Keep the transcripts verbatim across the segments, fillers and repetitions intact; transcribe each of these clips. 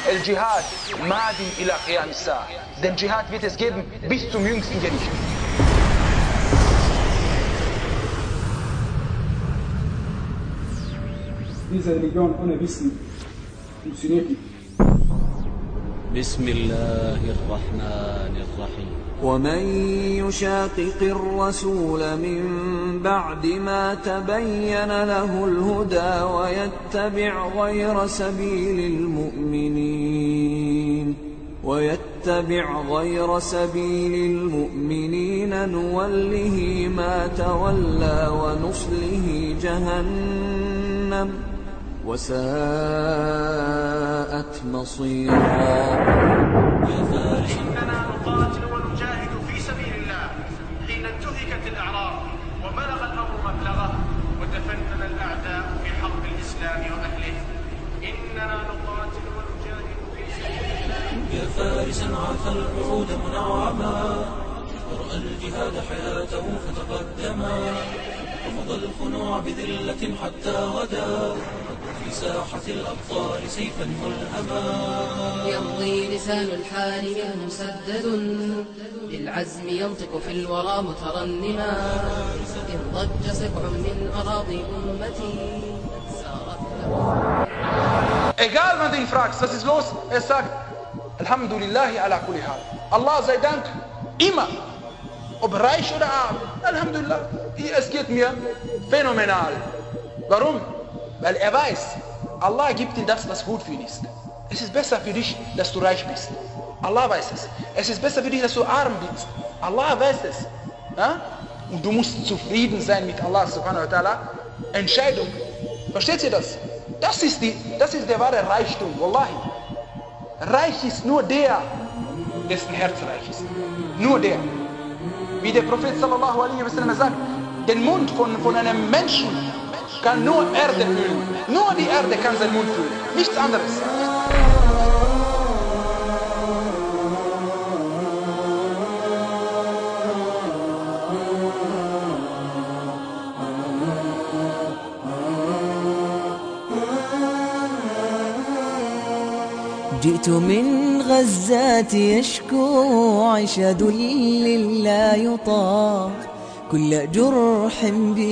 El Dschihad madin ila qiyam as-sa'a. Den Dschihad wird es geben bis zum jüngsten Gericht. Diese Religion ohne Wissen funktioniert nicht. بسم الله الرحمن الرحيم ومن يشاقق الرسول من بعد ما تبين له الهدى ويتبع غير سبيل المؤمنين ويتبع غير سبيل المؤمنين نوله ما تولى ونصله جهنم وساءت مصيرا. إننا نقاتل ونجاهد في سبيل الله حين انتهكت الأعراض وبلغ الأمر مبلغه وتفنن الأعداء في حرب الإسلام وأهله. إننا نقاتل ونجاهد في سبيل الله. يا فارسا عاف الوعود منعما ورأى الجهاد حياته فتقدما وفضى الخنوع بذلة حتى غدا في ساحة الأبطال سيفا ملهما. يمضي لسان الحال منه مسدد بالعزم ينطق في الورى مترنما. إن ضج سبع من أراضي أمتي سارت له. Egal, wenn du ihn fragst, was ist los? Er sagt, Alhamdulillahi ala kulli hal. Allah sei Dank, immer. Ob reich oder arm, Alhamdulillah, es geht mir phänomenal. Warum? Weil er weiß, Allah gibt ihm das, was gut für ihn ist. Es ist besser für dich, dass du reich bist. Allah weiß es. Es ist besser für dich, dass du arm bist. Allah weiß es. Ja? Und du musst zufrieden sein mit Allah subhanahu wa ta'ala. Entscheidung. Versteht ihr das? Das ist, die, das ist der wahre Reichtum, Wallahi. Reich ist nur der, dessen Herz reich ist. Nur der. Wie der Prophet sallallahu alaihi wasallam sagt, den Mund von, von einem Menschen kann nur Erde füllen. Nur die Erde kann seinen Mund füllen. Nichts anderes. جئت من غزة يشكو عشد لا يطاق كل جرح بي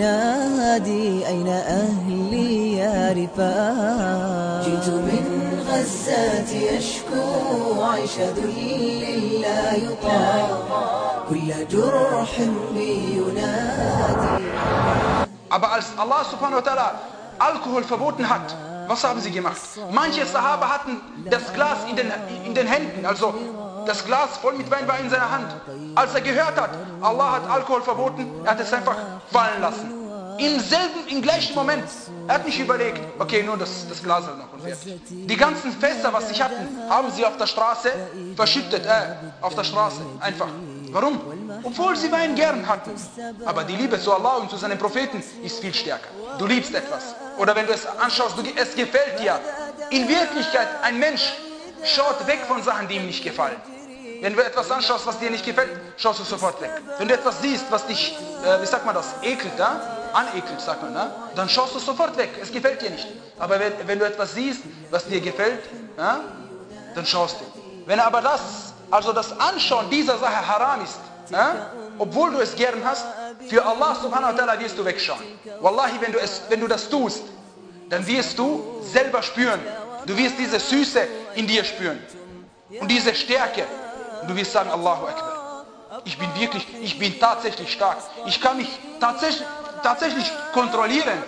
ينادي أين أهلي يا رفاق. جئت من غزة يشكو عشد لا يطاق كل جرح بي ينادي. Aber als Allah subhanahu wa ta'ala Alkohol verboten hat, was haben sie gemacht? Manche Sahaba hatten das Glas in den, in den Händen, also das Glas voll mit Wein war in seiner Hand. Als er gehört hat, Allah hat Alkohol verboten, er hat es einfach fallen lassen. Im selben, im gleichen Moment, er hat nicht überlegt, okay, nur das, das Glas halt noch und fertig. Die ganzen Fässer, was sie hatten, haben sie auf der Straße verschüttet, äh, auf der Straße, einfach. Warum? Obwohl sie Wein gern hatten. Aber die Liebe zu Allah und zu seinen Propheten ist viel stärker. Du liebst etwas. Oder wenn du es anschaust, du, es gefällt dir. In Wirklichkeit, ein Mensch schaut weg von Sachen, die ihm nicht gefallen. Wenn du etwas anschaust, was dir nicht gefällt, schaust du sofort weg. Wenn du etwas siehst, was dich, äh, wie sagt man das, ekelt, ja? Anekelt, sagt man, ja? Dann schaust du sofort weg. Es gefällt dir nicht. Aber wenn, wenn du etwas siehst, was dir gefällt, ja? Dann schaust du. Wenn aber das, also das Anschauen dieser Sache haram ist, ja? Obwohl du es gern hast, für Allah subhanahu wa ta'ala wirst du wegschauen. Wallahi, wenn du, es, wenn du das tust, dann wirst du selber spüren. Du wirst diese Süße in dir spüren. Und diese Stärke. Und du wirst sagen, Allahu Akbar. Ich bin wirklich, ich bin tatsächlich stark. Ich kann mich tatsächlich, tatsächlich kontrollieren.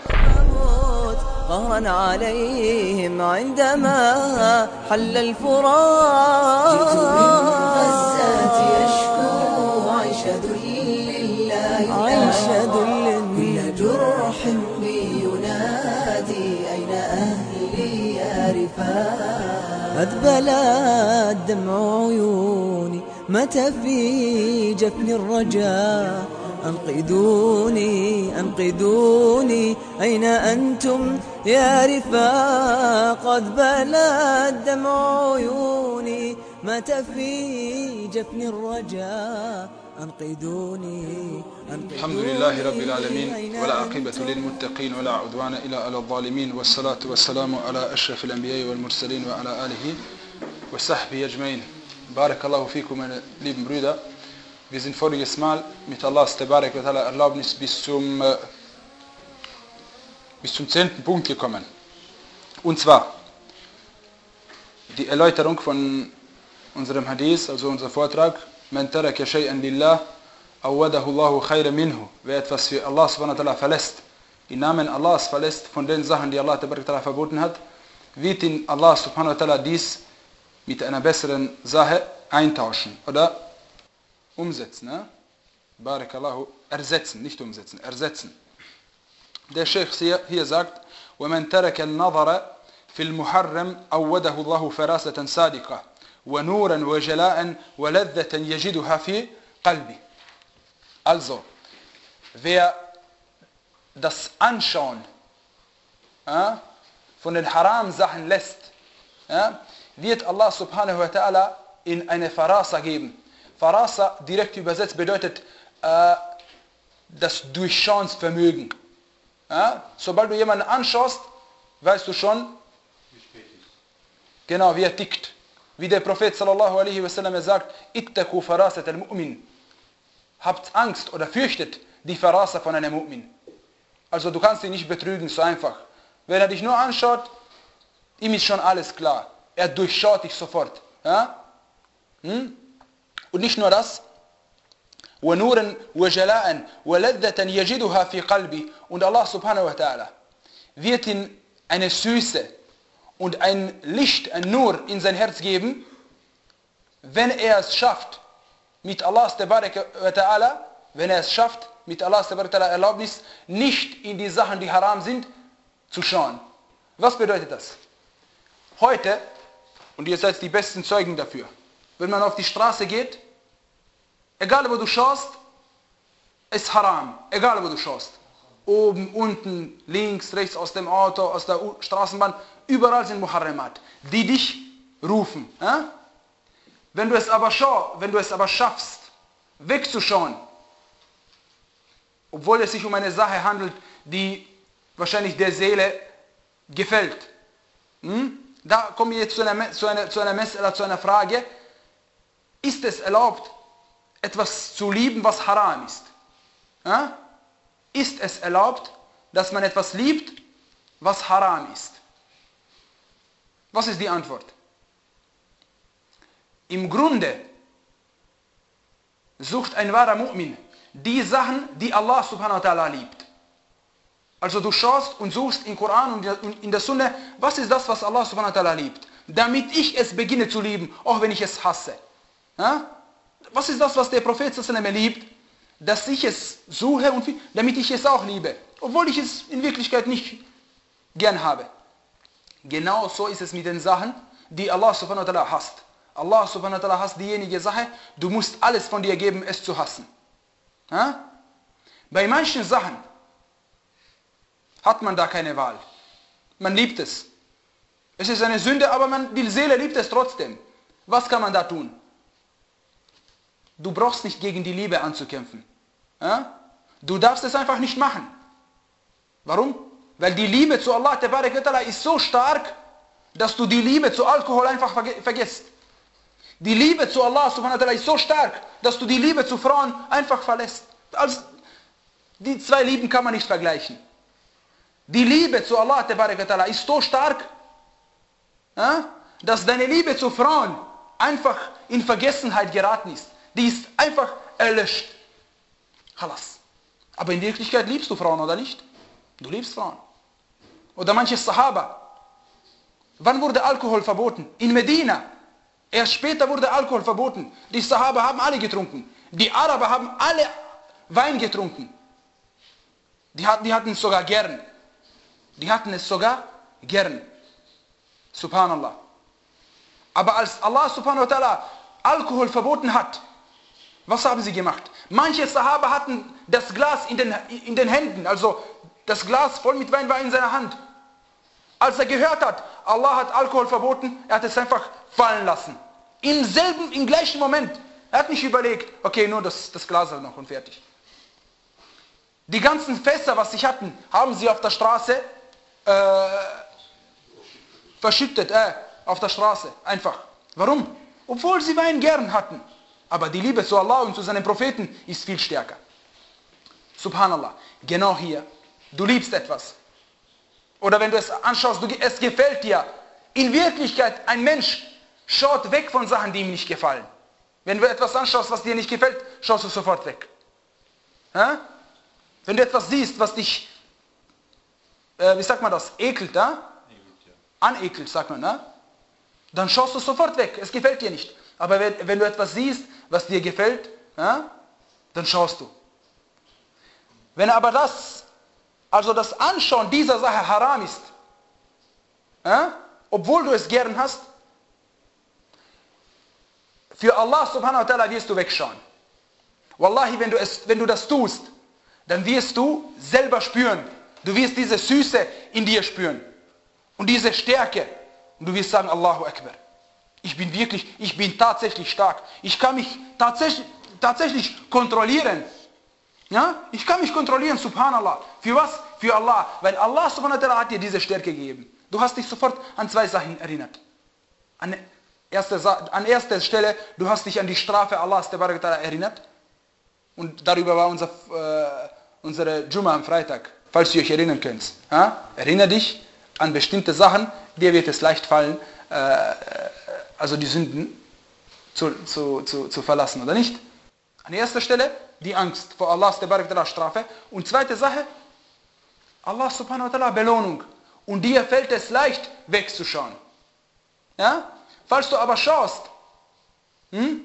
قهرا عليهم عندما حل الفراق. جئت من غزة يشكو عشد لله عشد كل جرح بي ينادي أين أهلي يا رفاق. أذبل الدمع عيوني متى في جفن الرجاء. أنقذوني أنقذوني أين أنتم يا رفاق. قد بلى دمع عيوني متى في جفن الرجاء. أنقذوني الحمد لله رب العالمين والعاقبة للمتقين ولا عدوان إلا على الظالمين والصلاة والسلام على أشرف الأنبياء والمرسلين وعلى آله وصحبه أجمعين. Barakallahu fikum, meine lieben Brüder. Wir sind voriges Mal mit Allahs Tabarak wa Ta'ala Erlaubnis bis zum, äh, bis zum zehnten Punkt gekommen. Und zwar die Erläuterung von unserem Hadith, also unser Vortrag. Man taraka shay'an lillah, awadahu Allahu khayran minhu. Wer etwas für Allah subhanahu wa ta'ala verlässt, im Namen Allahs verlässt, von den Sachen, die Allah Tabarak wa Ta'ala verboten hat, wird ihn Allah subhanahu wa ta'ala dies mit einer besseren Sache eintauschen oder umsetzen. Ne? Barakallahu, ersetzen, nicht umsetzen, ersetzen. Der Sheikh hier, hier sagt, وَمَنْ تَرَكَ النَّظَرَ فِي الْمُحَرَّمِ أَوَّدَهُ اللَّهُ فَرَاسَةً صَادِقَةً وَنُورًا وَجَلَاءً وَلَذَّةً يَجِدُهَا فِي قَلْبِ. Also, wer das Anschauen äh, von den Haram-Sachen lässt, äh, wird Allah subhanahu wa ta'ala in eine Farasa geben. Farasa, direkt übersetzt, bedeutet äh, das Durchschauensvermögen. Ja? Sobald du jemanden anschaust, weißt du schon, genau, wie er tickt. Wie der Prophet sallallahu alaihi wasallam sagt, ittaku farasat al-mu'min. Habt Angst oder fürchtet die Farasa von einem Mu'min. Also du kannst ihn nicht betrügen, so einfach. Wenn er dich nur anschaut, ihm ist schon alles klar. Er durchschaut dich sofort. Ja? Hm? Und nicht nur das. وَنُورًا وَجَلَاءً وَلَذَّةً يَجِدُهَا فِي قَلْبِ. Und Allah subhanahu wa ta'ala wird ihm eine Süße und ein Licht, ein Nur in sein Herz geben, wenn er es schafft, mit Allahs Tabarak wa ta'ala, wenn er es schafft, mit Allahs Tabarak wa ta'ala Erlaubnis, nicht in die Sachen, die haram sind, zu schauen. Was bedeutet das? Heute, und ihr seid die besten Zeugen dafür, wenn man auf die Straße geht, egal wo du schaust, ist haram, egal wo du schaust. Oben, unten, links, rechts, aus dem Auto, aus der Straßenbahn, überall sind Muharramat, die dich rufen. Ja? Wenn du es aber schau, wenn du es aber schaffst, wegzuschauen, obwohl es sich um eine Sache handelt, die wahrscheinlich der Seele gefällt. Hm? Da kommen wir jetzt zu einer, zu einer, zu einer Message, zu einer Frage. Ist es erlaubt, etwas zu lieben, was haram ist? Ja? Ist es erlaubt, dass man etwas liebt, was haram ist? Was ist die Antwort? Im Grunde sucht ein wahrer Mu'min die Sachen, die Allah subhanahu wa ta'ala liebt. Also du schaust und suchst im Koran und in der Sunna, was ist das, was Allah subhanahu wa ta'ala liebt? Damit ich es beginne zu lieben, auch wenn ich es hasse. Ja? Was ist das, was der Prophet liebt? Dass ich es suche, und damit ich es auch liebe. Obwohl ich es in Wirklichkeit nicht gern habe. Genau so ist es mit den Sachen, die Allah subhanahu wa ta'ala hasst. Allah subhanahu wa ta'ala hasst diejenige Sache, du musst alles von dir geben, es zu hassen. Ja? Bei manchen Sachen hat man da keine Wahl. Man liebt es. Es ist eine Sünde, aber man, die Seele liebt es trotzdem. Was kann man da tun? Du brauchst nicht gegen die Liebe anzukämpfen. Ja? Du darfst es einfach nicht machen. Warum? Weil die Liebe zu Allah Tabarak wa Ta'ala ist so stark, dass du die Liebe zu Alkohol einfach verge- vergisst. Die Liebe zu Allah Subhanahu wa Ta'ala ist so stark, dass du die Liebe zu Frauen einfach verlässt. Also, die zwei Lieben kann man nicht vergleichen. Die Liebe zu Allah Tabarak wa Ta'ala ist so stark, ja, dass deine Liebe zu Frauen einfach in Vergessenheit geraten ist. Die ist einfach erlöscht. Halas. Aber in Wirklichkeit liebst du Frauen, oder nicht? Du liebst Frauen. Oder manche Sahaba. Wann wurde Alkohol verboten? In Medina. Erst später wurde Alkohol verboten. Die Sahaba haben alle getrunken. Die Araber haben alle Wein getrunken. Die hatten, die hatten es sogar gern. Die hatten es sogar gern. Subhanallah. Aber als Allah subhanahu wa ta'ala Alkohol verboten hat, was haben sie gemacht? Manche Sahaba hatten das Glas in den, in den Händen, also das Glas voll mit Wein war in seiner Hand. Als er gehört hat, Allah hat Alkohol verboten, er hat es einfach fallen lassen. Im selben, im gleichen Moment Er hat nicht überlegt, okay, nur das, das Glas noch und fertig. Die ganzen Fässer, was sie hatten, haben sie auf der Straße äh, verschüttet, äh, auf der Straße, einfach. Warum? Obwohl sie Wein gern hatten. Aber die Liebe zu Allah und zu seinen Propheten ist viel stärker. Subhanallah, genau hier. Du liebst etwas. Oder wenn du es anschaust, du, es gefällt dir. In Wirklichkeit, ein Mensch schaut weg von Sachen, die ihm nicht gefallen. Wenn du etwas anschaust, was dir nicht gefällt, schaust du sofort weg. Ja? Wenn du etwas siehst, was dich, äh, wie sagt man das, ekelt, ja? Anekelt, sagt man, ja? Dann schaust du sofort weg, es gefällt dir nicht. Aber wenn, wenn du etwas siehst, was dir gefällt, ja? Dann schaust du. Wenn aber das, also das Anschauen dieser Sache haram ist, ja? Obwohl du es gern hast, für Allah subhanahu wa ta'ala wirst du wegschauen. Wallahi, wenn du, es, wenn du das tust, dann wirst du selber spüren. Du wirst diese Süße in dir spüren. Und diese Stärke. Und du wirst sagen, Allahu Akbar. Ich bin wirklich, ich bin tatsächlich stark. Ich kann mich tatsächlich, tatsächlich kontrollieren. Ja? Ich kann mich kontrollieren, subhanallah. Für was? Für Allah. Weil Allah subhanahu wa ta'ala hat dir diese Stärke gegeben. Du hast dich sofort an zwei Sachen erinnert. An erster, an erster Stelle, du hast dich an die Strafe Allahs erinnert. Und darüber war unser, äh, unsere Jumma am Freitag, falls ihr euch erinnern könnt. Ja? Erinnere dich an bestimmte Sachen, dir wird es leicht fallen, äh, also die Sünden zu, zu, zu, zu verlassen, oder nicht? An erster Stelle die Angst vor Allahs Strafe. Und zweite Sache, Allah subhanahu wa ta'ala Belohnung. Und dir fällt es leicht wegzuschauen. Ja? Falls du aber schaust, hm,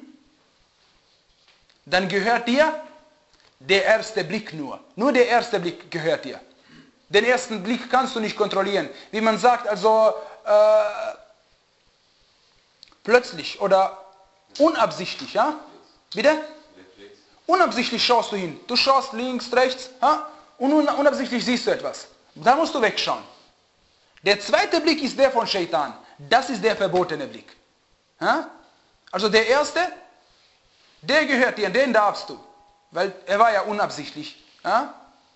dann gehört dir der erste Blick nur. Nur der erste Blick gehört dir. Den ersten Blick kannst du nicht kontrollieren. Wie man sagt, also äh, plötzlich oder unabsichtlich. Ja? Bitte? Unabsichtlich schaust du hin. Du schaust links, rechts, ja? Und unabsichtlich siehst du etwas. Da musst du wegschauen. Der zweite Blick ist der von Shaitan. Das ist der verbotene Blick. Ja? Also der erste, der gehört dir, den darfst du. Weil er war ja unabsichtlich. Ja?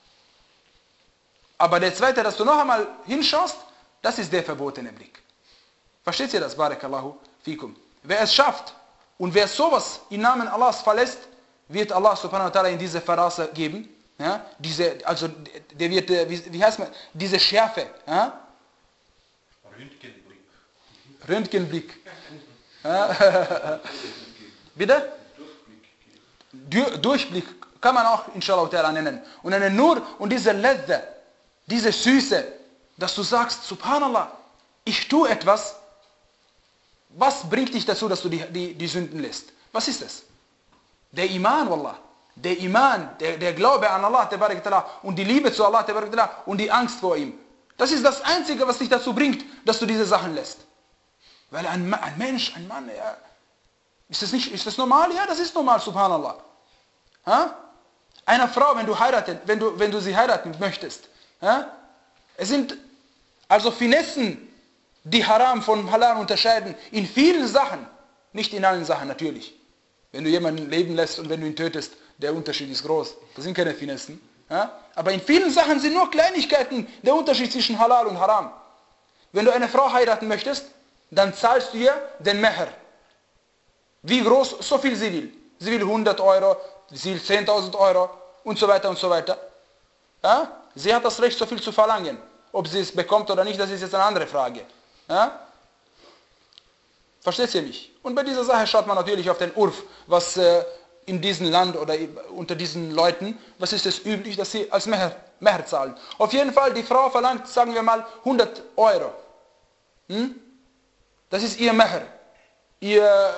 Aber der zweite, dass du noch einmal hinschaust, das ist der verbotene Blick. Versteht ihr das? Barakallahu fikum. Wer es schafft und wer sowas im Namen Allahs verlässt, wird Allah subhanahu wa ta'ala in diese Verrasse geben. Ja? Diese, also der wird, wie, wie heißt man, diese Schärfe. Ja? Röntgenblick. Röntgenblick. Ja? Bitte? Durchblick. Durchblick kann man auch inshallah ta'ala nennen. Und eine Nur und diese Ledde, diese Süße, dass du sagst, subhanallah, ich tue etwas, was bringt dich dazu, dass du die, die, die Sünden lässt? Was ist es? Der Iman, wallah. Der Iman, der, der Glaube an Allah und die Liebe zu Allah und die Angst vor ihm. Das ist das Einzige, was dich dazu bringt, dass du diese Sachen lässt. Weil ein, ein Mensch, ein Mann, ja, ist das nicht, ist das normal? Ja, das ist normal, subhanallah. Ha? Eine Frau, wenn du heiraten, wenn du, wenn du sie heiraten möchtest, ha? Es sind also Finessen, die Haram von Halal unterscheiden, in vielen Sachen, nicht in allen Sachen natürlich. Wenn du jemanden leben lässt und wenn du ihn tötest, der Unterschied ist groß. Das sind keine Finessen. Ja? Aber in vielen Sachen sind nur Kleinigkeiten der Unterschied zwischen Halal und Haram. Wenn du eine Frau heiraten möchtest, dann zahlst du ihr den Meher. Wie groß? So viel sie will. Sie will hundert Euro, sie will zehntausend Euro und so weiter und so weiter. Ja? Sie hat das Recht, so viel zu verlangen. Ob sie es bekommt oder nicht, das ist jetzt eine andere Frage. Ja? Versteht ihr mich? Und bei dieser Sache schaut man natürlich auf den Urf, was äh, in diesem Land oder unter diesen Leuten, was ist es üblich, dass sie als Meher, Meher zahlen. Auf jeden Fall, die Frau verlangt, sagen wir mal, hundert Euro. Hm? Das ist ihr Meher. Ihr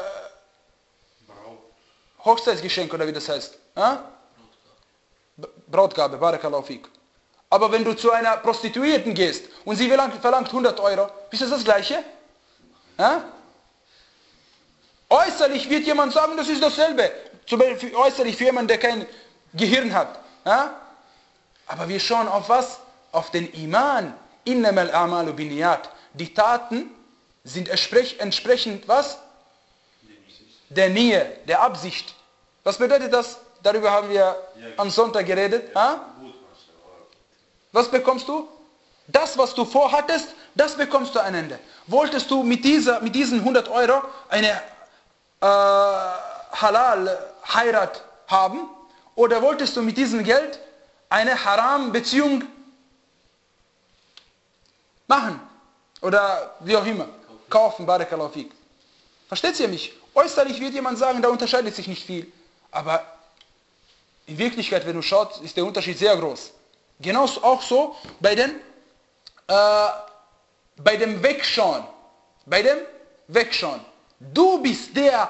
Hochzeitsgeschenk oder wie das heißt. Ja? Brautgabe, Barakallahu fik. Aber wenn du zu einer Prostituierten gehst und sie verlangt hundert Euro, ist das das Gleiche? Ja? Äußerlich wird jemand sagen, das ist dasselbe. Zum Beispiel äußerlich für jemanden, der kein Gehirn hat. Ja? Aber wir schauen auf was? Auf den Iman. Innamal a'malu binniyat. Die Taten sind entsprechend was? der Nähe, der Absicht. Was bedeutet das? Darüber haben wir am Sonntag geredet. Ha? Was bekommst du? Das, was du vorhattest, das bekommst du am Ende. Wolltest du mit, dieser, mit diesen hundert Euro eine äh, Halal-Heirat haben? Oder wolltest du mit diesem Geld eine Haram-Beziehung machen? Oder wie auch immer. Kaufen, Barakallahu fik. Versteht ihr mich? Äußerlich wird jemand sagen, da unterscheidet sich nicht viel. Aber in Wirklichkeit, wenn du schaust, ist der Unterschied sehr groß. Genauso auch so bei, den, äh, bei dem Wegschauen. Bei dem Wegschauen. Du bist der,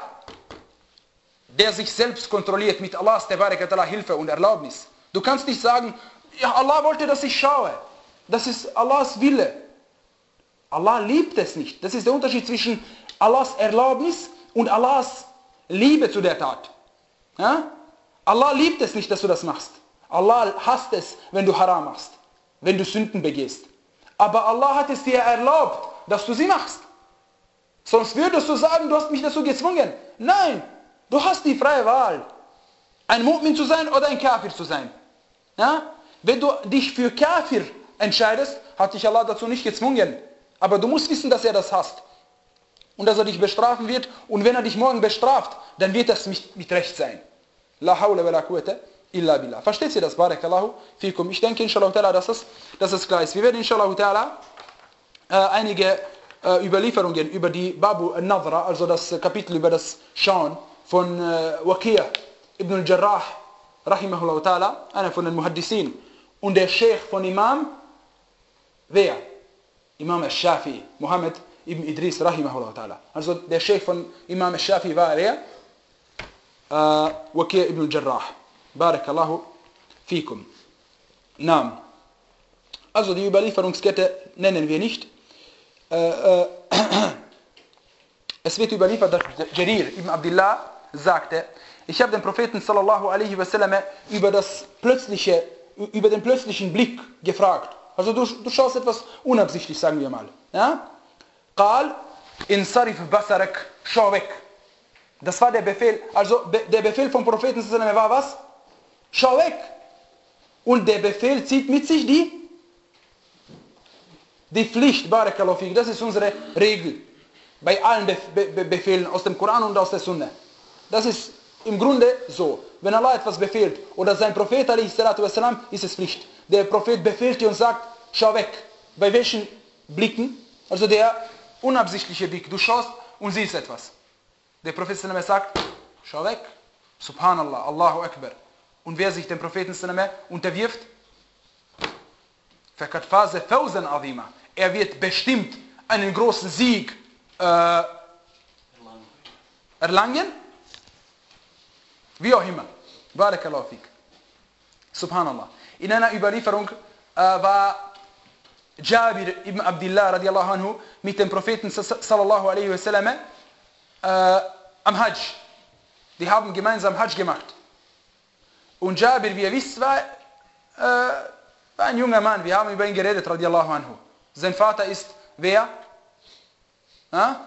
der sich selbst kontrolliert mit Allahs Tabaraka Hilfe und Erlaubnis. Du kannst nicht sagen, ja, Allah wollte, dass ich schaue. Das ist Allahs Wille. Allah liebt es nicht. Das ist der Unterschied zwischen Allahs Erlaubnis und Allahs Liebe zu der Tat. Ja? Allah liebt es nicht, dass du das machst. Allah hasst es, wenn du Haram machst, wenn du Sünden begehst. Aber Allah hat es dir erlaubt, dass du sie machst. Sonst würdest du sagen, du hast mich dazu gezwungen. Nein, du hast die freie Wahl, ein Mu'min zu sein oder ein Kafir zu sein. Ja? Wenn du dich für Kafir entscheidest, hat dich Allah dazu nicht gezwungen. Aber du musst wissen, dass er das hasst. Und dass er dich bestrafen wird. Und wenn er dich morgen bestraft, dann wird das mit, mit Recht sein. La hawla wa la quwwata illa billah. Versteht ihr das? Barakallahu fikum. Ich denke, inshallah ta'ala, dass es, dass es klar ist. Wir werden inshallah ta'ala äh, einige äh, Überlieferungen über die Babu al-Nadra, also das Kapitel über das Schauen von äh, Waqi' ibn al-Jarrah, rahimahullah ta'ala, einer von den Muhaddissin, und der Sheikh von Imam, wer? Imam al-Shafi, Muhammad ibn Idris, rahimahullah ta'ala. Also der Sheikh von Imam al-Shafi war wer? Uh, Waqi' ibn al-Jarrah. Barakallahu fikum. Naam. Also die Überlieferungskette nennen wir nicht. Uh, uh, es wird überliefert, dass Jarir ibn Abdullah sagte, ich habe den Propheten sallallahu alaihi wasallam über das plötzliche, über den plötzlichen Blick gefragt. Also du, du schaust etwas unabsichtlich, sagen wir mal. Ja? Qal, insarif basarak, schau weg. Das war der Befehl, also be, der Befehl vom Propheten sallallahu alaihi wasallam war was? Schau weg. Und der Befehl zieht mit sich die, die Pflicht, Barakallahu fik. Das ist unsere Regel. Bei allen Be Be Befehlen aus dem Koran und aus der Sunna. Das ist im Grunde so. Wenn Allah etwas befehlt oder sein Prophet alaihi salatu wassalam, ist es Pflicht. Der Prophet befehlt dir und sagt, schau weg. Bei welchen Blicken? Also der unabsichtliche Blick. Du schaust und siehst etwas. Der Prophet sallallahu alaihi wasallam sagt, schau weg. Subhanallah, Allahu Akbar. Und wer sich dem Propheten sallallahu alaihi wasallam unterwirft, فَقَدْ فَازَ فَوْزًا عَظِيمًا. Er wird bestimmt einen großen Sieg äh, erlangen. Wie auch immer. Barakallahu fik. Subhanallah. In einer Überlieferung äh, war Jabir ibn Abdullah radiallahu anhu mit dem Propheten sallallahu alaihi wasallam äh, am Hajj. Die haben gemeinsam Hajj gemacht. Und Jabir, wie ihr wisst, war, äh, war ein junger Mann. Wir haben über ihn geredet, radiallahu anhu. Sein Vater ist wer? Ha?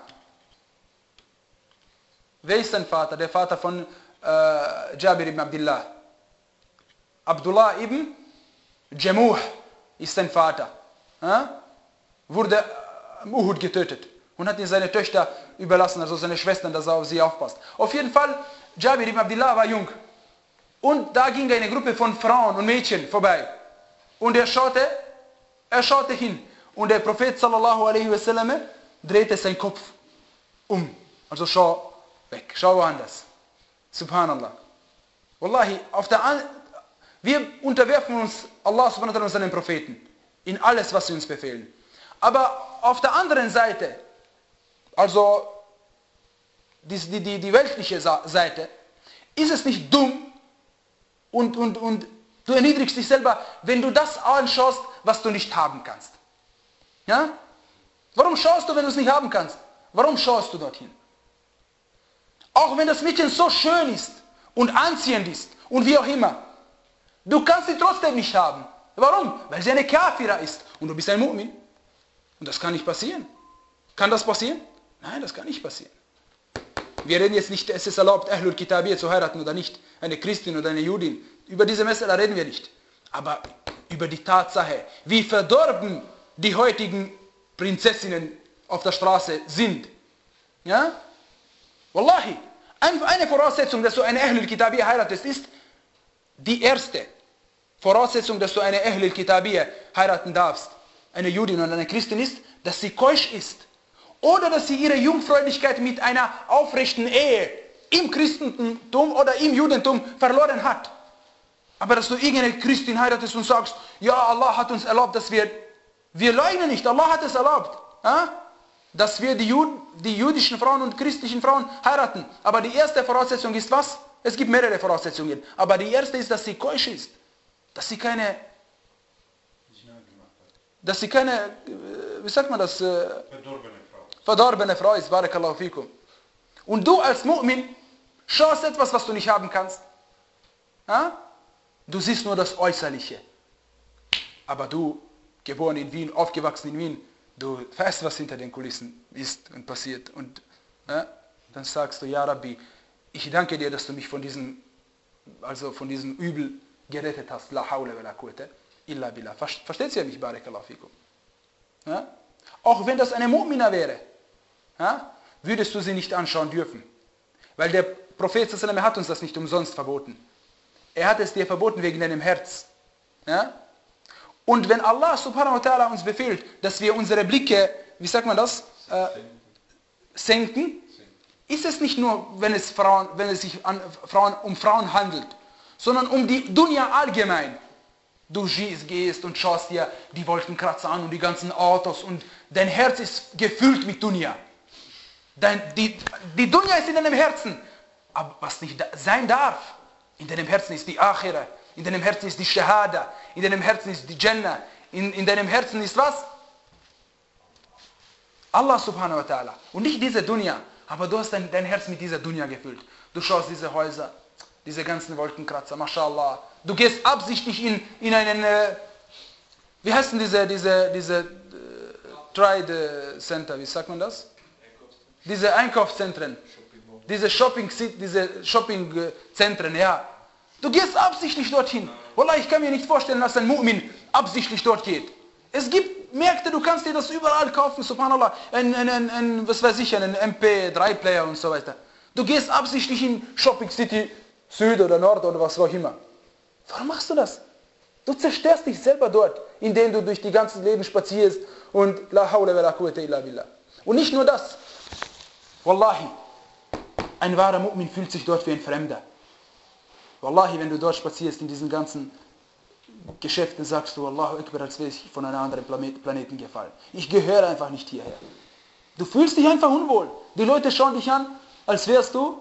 Wer ist sein Vater? Der Vater von äh, Jabir ibn Abdullah. Abdullah ibn Jamuh ist sein Vater. Ha? Wurde am Uhud getötet und hat ihn seine Töchter überlassen, also seine Schwestern, dass er auf sie aufpasst. Auf jeden Fall, Jabir ibn Abdullah war jung. Und da ging eine Gruppe von Frauen und Mädchen vorbei. Und er schaute, er schaute hin. Und der Prophet sallallahu alaihi wasallam drehte seinen Kopf um. Also schau weg, schau woanders. Subhanallah. Wallahi, auf der An wir unterwerfen uns Allah subhanahu wa ta'ala und seinen Propheten. In alles, was sie uns befehlen. Aber auf der anderen Seite, also die, die, die, die weltliche Seite, ist es nicht dumm und, und, und du erniedrigst dich selber, wenn du das anschaust, was du nicht haben kannst. Ja? Warum schaust du, wenn du es nicht haben kannst? Warum schaust du dorthin? Auch wenn das Mädchen so schön ist und anziehend ist und wie auch immer, du kannst sie trotzdem nicht haben. Warum? Weil sie eine Kafira ist und du bist ein Mu'min. Und das kann nicht passieren. Kann das passieren? Nein, das kann nicht passieren. Wir reden jetzt nicht, es ist erlaubt, Ahlul Kitabiyya zu heiraten oder nicht, eine Christin oder eine Judin. Über diese Messer reden wir nicht. Aber über die Tatsache, wie verdorben die heutigen Prinzessinnen auf der Straße sind. Ja? Wallahi, eine Voraussetzung, dass du eine Ahlul Kitabiyya heiratest, ist die erste Voraussetzung, dass du eine Ahlul Kitabiyya heiraten darfst, eine Judin und eine Christin, ist, dass sie keusch ist. Oder dass sie ihre Jungfräulichkeit mit einer aufrechten Ehe im Christentum oder im Judentum verloren hat. Aber dass du irgendeine Christin heiratest und sagst, ja, Allah hat uns erlaubt, dass wir, wir leugnen nicht, Allah hat es erlaubt, ja? Dass wir die, Jud, die jüdischen Frauen und christlichen Frauen heiraten. Aber die erste Voraussetzung ist was? Es gibt mehrere Voraussetzungen. Aber die erste ist, dass sie keusch ist. Dass sie keine, dass sie keine, wie sagt man das? Verdorbene Frau. Verdorbene Frau ist, barakallahu fikum. Und du als Mu'min schaust etwas, was du nicht haben kannst. Ja? Du siehst nur das Äußerliche. Aber du, geboren in Wien, aufgewachsen in Wien, du weißt, was hinter den Kulissen ist und passiert. Und ja, dann sagst du, ja Rabbi, ich danke dir, dass du mich von diesem, also von diesem Übel gerettet hast. La hawla wa la quwwata illa billah. Versteht ihr mich, barakallahu fikum? Ja? Auch wenn das eine Mu'mina wäre, ja, würdest du sie nicht anschauen dürfen. Weil der Prophet sallallahu hat uns das nicht umsonst verboten. Er hat es dir verboten wegen deinem Herz. Ja? Und wenn Allah subhanahu wa ta'ala uns befiehlt, dass wir unsere Blicke, wie sagt man das, äh, senken, ist es nicht nur, wenn es, Frauen, wenn es sich an Frauen, um Frauen handelt, sondern um die Dunya allgemein. Du gehst und schaust dir die Wolkenkratzer an und die ganzen Autos und dein Herz ist gefüllt mit Dunya. Dein, die, die Dunya ist in deinem Herzen. Aber was nicht sein darf, in deinem Herzen ist die Akhirah, in deinem Herzen ist die Shahada, in deinem Herzen ist die Jannah, in, in deinem Herzen ist was? Allah subhanahu wa ta'ala. Und nicht diese Dunya, aber du hast dein, dein Herz mit dieser Dunya gefüllt. Du schaust diese Häuser, diese ganzen Wolkenkratzer, mashallah. Du gehst absichtlich in, in einen, äh, wie heißt denn diese, diese, diese äh, Trade Center, wie sagt man das? Diese Einkaufszentren, diese Shopping, diese Shoppingzentren, ja. Du gehst absichtlich dorthin. Wallah, ich kann mir nicht vorstellen, dass ein Mu'min absichtlich dort geht. Es gibt Märkte, du kannst dir das überall kaufen, subhanallah. Ein, ein, ein, ein was weiß ich, einen M P drei Player und so weiter. Du gehst absichtlich in Shopping City Süd oder Nord oder was auch immer. Warum machst du das? Du zerstörst dich selber dort, indem du durch die ganze Leben spazierst und la hawla wa la quwwata illa billah. Und nicht nur das. Wallahi, ein wahrer Mu'min fühlt sich dort wie ein Fremder. Wallahi, wenn du dort spazierst in diesen ganzen Geschäften, sagst du, Allahu Akbar, als wäre ich von einem anderen Planeten gefallen. Ich gehöre einfach nicht hierher. Du fühlst dich einfach unwohl. Die Leute schauen dich an, als wärst du,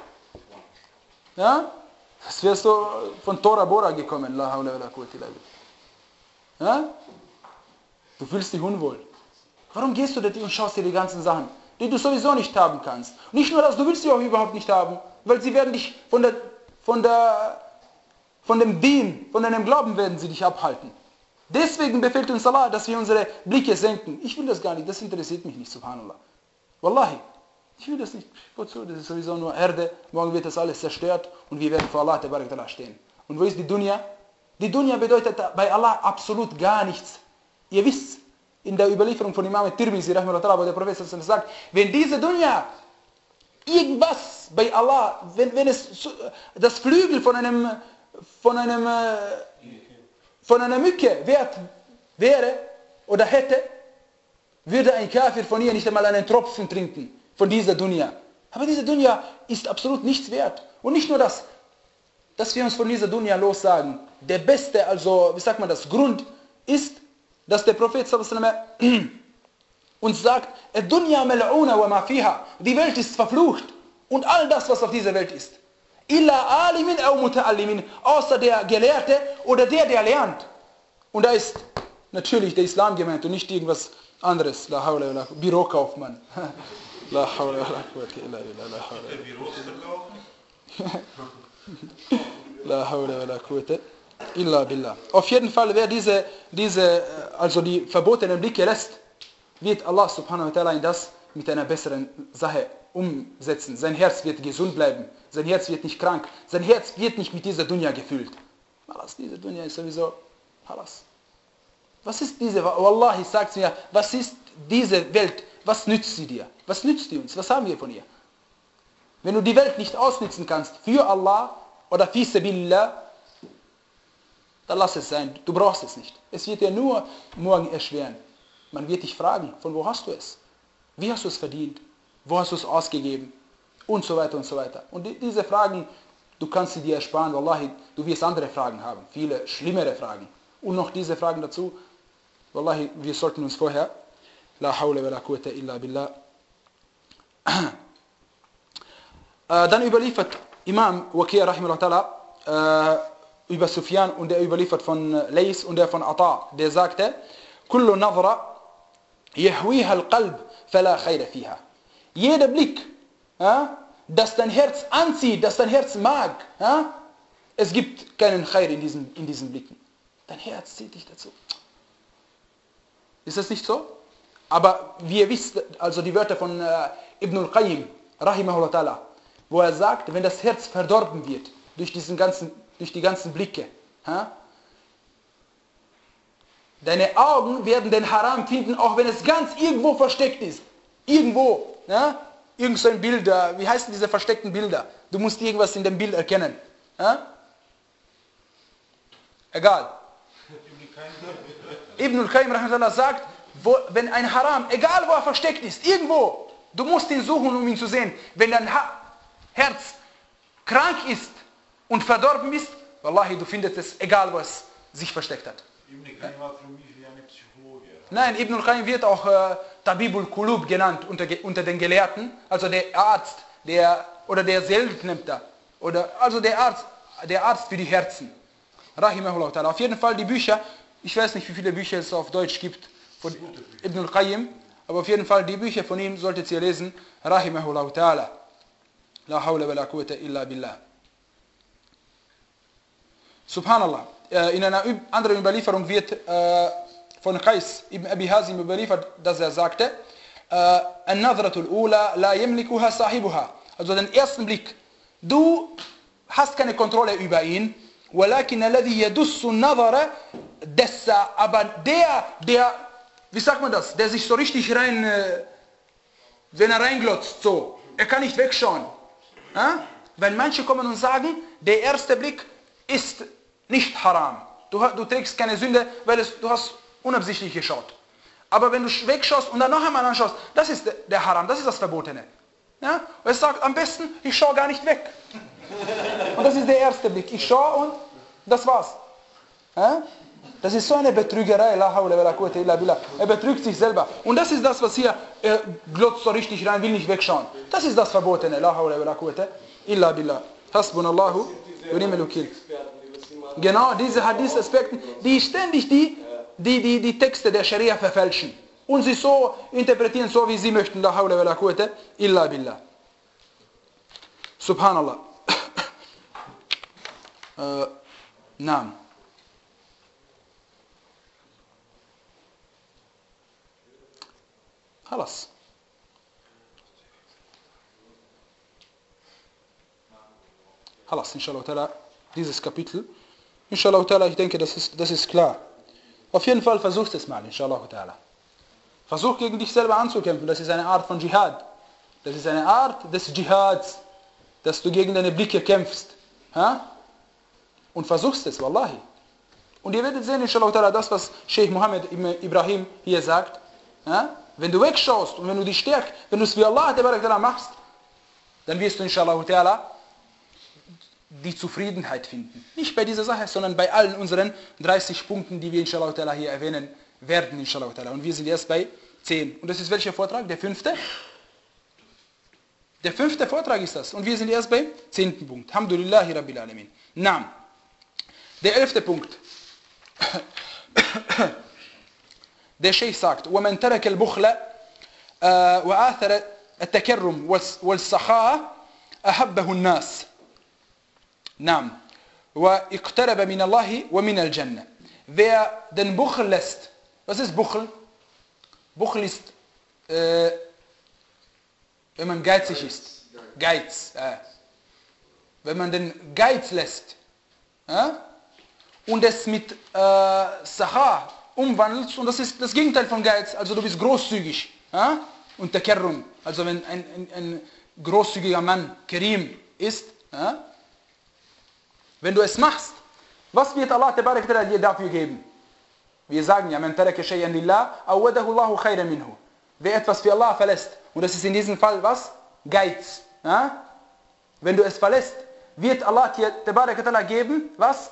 ja, als wärst du von Tora Bora gekommen. La hawla wa la quwwata illa billah. Ja? Du fühlst dich unwohl. Warum gehst du dorthin und schaust dir die ganzen Sachen, die du sowieso nicht haben kannst? Nicht nur das, du willst sie auch überhaupt nicht haben, weil sie werden dich von der, von der, von dem Dien, von deinem Glauben werden sie dich abhalten. Deswegen befiehlt uns Allah, dass wir unsere Blicke senken. Ich will das gar nicht, das interessiert mich nicht, subhanallah. Wallahi, ich will das nicht. Wozu? Das ist sowieso nur Erde, morgen wird das alles zerstört und wir werden vor Allah tabarak ta'ala stehen. Und wo ist die Dunya? Die Dunya bedeutet bei Allah absolut gar nichts. Ihr wisst, in der Überlieferung von Imam Tirmizi, wo der Prophet sagt, wenn diese Dunya irgendwas bei Allah, wenn, wenn es das Flügel von einem, von einem, von einer Mücke wert wäre oder hätte, würde ein Kafir von ihr nicht einmal einen Tropfen trinken, von dieser Dunya. Aber diese Dunya ist absolut nichts wert. Und nicht nur das, dass wir uns von dieser Dunya lossagen. Der beste, also, wie sagt man das, Grund ist, dass der Prophet sallallahu alaihi wasallam uns sagt, "Ad-dunya mal'una wa ma fiha", die Welt ist verflucht und all das, was auf dieser Welt ist. Illa alimin aw muta'allimin, außer der Gelehrte oder der, der lernt. Und da ist natürlich der Islam gemeint und nicht irgendwas anderes. La hawla wa la quwwata, Bürokaufmann. La hawla wa la quwwata illa billah. La hawla La hawla wa la quwwata illa billah. Auf jeden Fall, wer diese, diese, also die verbotenen Blicke lässt, wird Allah subhanahu wa ta'ala in das mit einer besseren Sache umsetzen. Sein Herz wird gesund bleiben. Sein Herz wird nicht krank. Sein Herz wird nicht mit dieser Dunya gefüllt. Alles, diese Dunya ist sowieso alles. Was ist diese, Wallahi, sagt mir, was ist diese Welt? Was nützt sie dir? Was nützt sie uns? Was haben wir von ihr? Wenn du die Welt nicht ausnützen kannst für Allah oder fi sabilillah, dann lass es sein. Du brauchst es nicht. Es wird dir nur morgen erschweren. Man wird dich fragen, von wo hast du es? Wie hast du es verdient? Wo hast du es ausgegeben? Und so weiter und so weiter. Und die, diese Fragen, du kannst sie dir ersparen. Wallahi, du wirst andere Fragen haben. Viele schlimmere Fragen. Und noch diese Fragen dazu. Wallahi, wir sollten uns vorher La hawla wa la quwwata illa billah. Dann überliefert Imam Waqi' rahimahullah ta'ala über Sufyan und er überliefert von Lays und er von Ata, der sagte, kullu nadhra yahwiha al-qalb fala khayra fiha. Jeder Blick, ja, das dein Herz anzieht, das dein Herz mag, ja, es gibt keinen Khair in diesen, in diesen Blicken. Dein Herz zieht dich dazu. Ist das nicht so? Aber wie ihr wisst, also die Wörter von äh, Ibn al-Qayyim, rahimahullah ta'ala, wo er sagt, wenn das Herz verdorben wird durch, diesen ganzen, durch die ganzen Blicke, ha? Deine Augen werden den Haram finden, auch wenn es ganz irgendwo versteckt ist. Irgendwo. Ja? Irgend so ein Bild, wie heißen diese versteckten Bilder? Du musst irgendwas in dem Bild erkennen. Ja? Egal. Ibn al-Qayyim rahimahullah sagt, wo, wenn ein Haram, egal wo er versteckt ist, irgendwo, du musst ihn suchen, um ihn zu sehen. Wenn dein ha- Herz krank ist und verdorben ist, wallahi, du findest es, egal wo es sich versteckt hat. Ibn al-Qayyim war für mich wie eine Psychologe. Nein, Ibn al-Qayyim wird auch äh, Tabibul Qulub genannt unter, unter den Gelehrten, also der Arzt, der, oder der Seelenknempter, oder also der Arzt, der Arzt für die Herzen. Rahimahullah ta'ala. Auf jeden Fall die Bücher, ich weiß nicht, wie viele Bücher es auf Deutsch gibt von Ibn al-Qayyim, aber auf jeden Fall die Bücher von ihm solltet ihr lesen. Rahimahullah ta'ala. La hawla wa la quwwata illa billah. Subhanallah. In einer anderen Überlieferung wird äh, von Qais ibn Abi Hazim überliefert, dass er sagte, an-nadratul ula la yamlikuha sahibuha. Also den ersten Blick. Du hast keine Kontrolle über ihn. ولكن الذي يدس النظر دس, aber der, der, wie sagt man das, der sich so richtig rein, äh, wenn er reinglotzt, so, er kann nicht wegschauen. Ja? Weil manche kommen und sagen, der erste Blick ist nicht haram. Du, du trägst keine Sünde, weil es, du hast unabsichtlich geschaut. Aber wenn du wegschaust und dann noch einmal anschaust, das ist der, der Haram, das ist das Verbotene. Ja? Und er sagt, am besten, ich schaue gar nicht weg. Und das ist der erste Blick. Ich schaue und das war's. Ja? Das ist so eine Betrügerei. La hawla wa la quwwata illa billah. Er betrügt sich selber. Und das ist das, was hier, er glotzt so richtig rein, will nicht wegschauen. Das ist das Verbotene. La hawla wa la quwwata illa billah. Hasbunallahu wa ni'mal wakil. Genau, diese Hadith-Aspekte, die ständig die, die, die, die Texte der Scharia verfälschen. Und sie so interpretieren, so wie sie möchten. La hawla wa la quwwata illa billah. Subhanallah. äh, نعم خلاص خلاص inshallah ta'ala dieses Kapitel inshallah ta'ala ich denke das ist, das ist klar auf jeden Fall versucht es mal inshallah ta'ala versuch gegen dich selber anzukämpfen, das ist eine Art von Dschihad, das ist eine Art des Dschihad, dass du gegen deine Blicke kämpfst, ha? Und versuchst es, wallahi. Und ihr werdet sehen, inshallah ta'ala, das, was Sheikh Mohammed Ibrahim hier sagt, ja? Wenn du wegschaust und wenn du dich stärkst, wenn du es wie Allah ta'ala machst, dann wirst du inshallah ta'ala die Zufriedenheit finden. Nicht bei dieser Sache, sondern bei allen unseren dreißig Punkten, die wir inshallah ta'ala hier erwähnen werden, inshallah ta'ala. Und wir sind erst bei zehn. Und das ist welcher Vortrag? Der fünfte? Der fünfte Vortrag ist das. Und wir sind erst beim zehnten Punkt. Alhamdulillahi Rabbil Alamin. Naam. Der elfte Punkt. Der Sheikh sagt, وَمَنْ تَرَكَ الْبُخْلَ وَآثَرَ التَّكَرُّمْ وَالسَّخَاءَ أَحَبَّهُ النَّاسِ Naam. وَاِقْتَرَبَ مِنَ اللَّهِ وَمِنَ الْجَنَّةِ Wer den Buchl lässt, was ist Buchl? Buchl ist äh, Wenn man geizig ist. Geiz. Äh. Wenn man den Geiz lässt. Äh, und es mit äh, Sacha umwandelt. Und das ist das Gegenteil von Geiz. Also du bist großzügig. Äh, und Takarrum. Also wenn ein, ein, ein großzügiger Mann Karim ist. Äh, wenn du es machst. Was wird Allah dir dafür geben? Wir sagen ja, man taraka shay'an lillah, awadahu Allahu khayran minhu. Wer etwas für Allah verlässt, und das ist in diesem Fall was? Geiz. Ja? Wenn du es verlässt, wird Allah dir Tabaraka geben, was?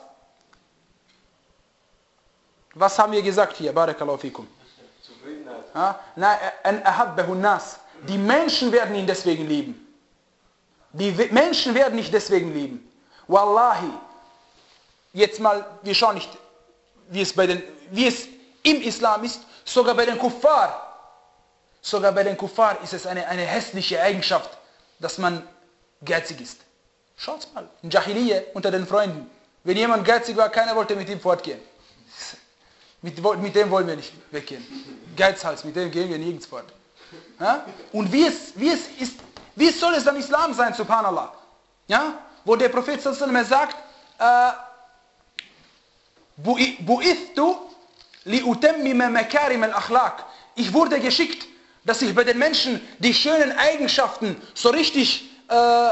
Was haben wir gesagt hier? Barakallahu fikum. Ja? An ahabbahu nas. Die Menschen werden ihn deswegen lieben. Die Menschen werden nicht deswegen lieben. Wallahi. Jetzt mal, wir schauen nicht, wie es, bei den, wie es im Islam ist, sogar bei den Kuffar. Sogar bei den Kuffar ist es eine, eine hässliche Eigenschaft, dass man geizig ist. Schaut mal, in Jahiliyyah unter den Freunden. Wenn jemand geizig war, keiner wollte mit ihm fortgehen. Mit, mit dem wollen wir nicht weggehen. Geizhals, mit dem gehen wir nirgends fort. Ja? Und wie es, wie, es ist, wie soll es dann Islam sein, subhanallah? Ja? Wo der Prophet sallallahu alaihi wasallam sagt, äh, Bu'ithtu li'utammima makarim al-akhlaq. Ich wurde geschickt, dass ich bei den Menschen die schönen Eigenschaften so richtig äh,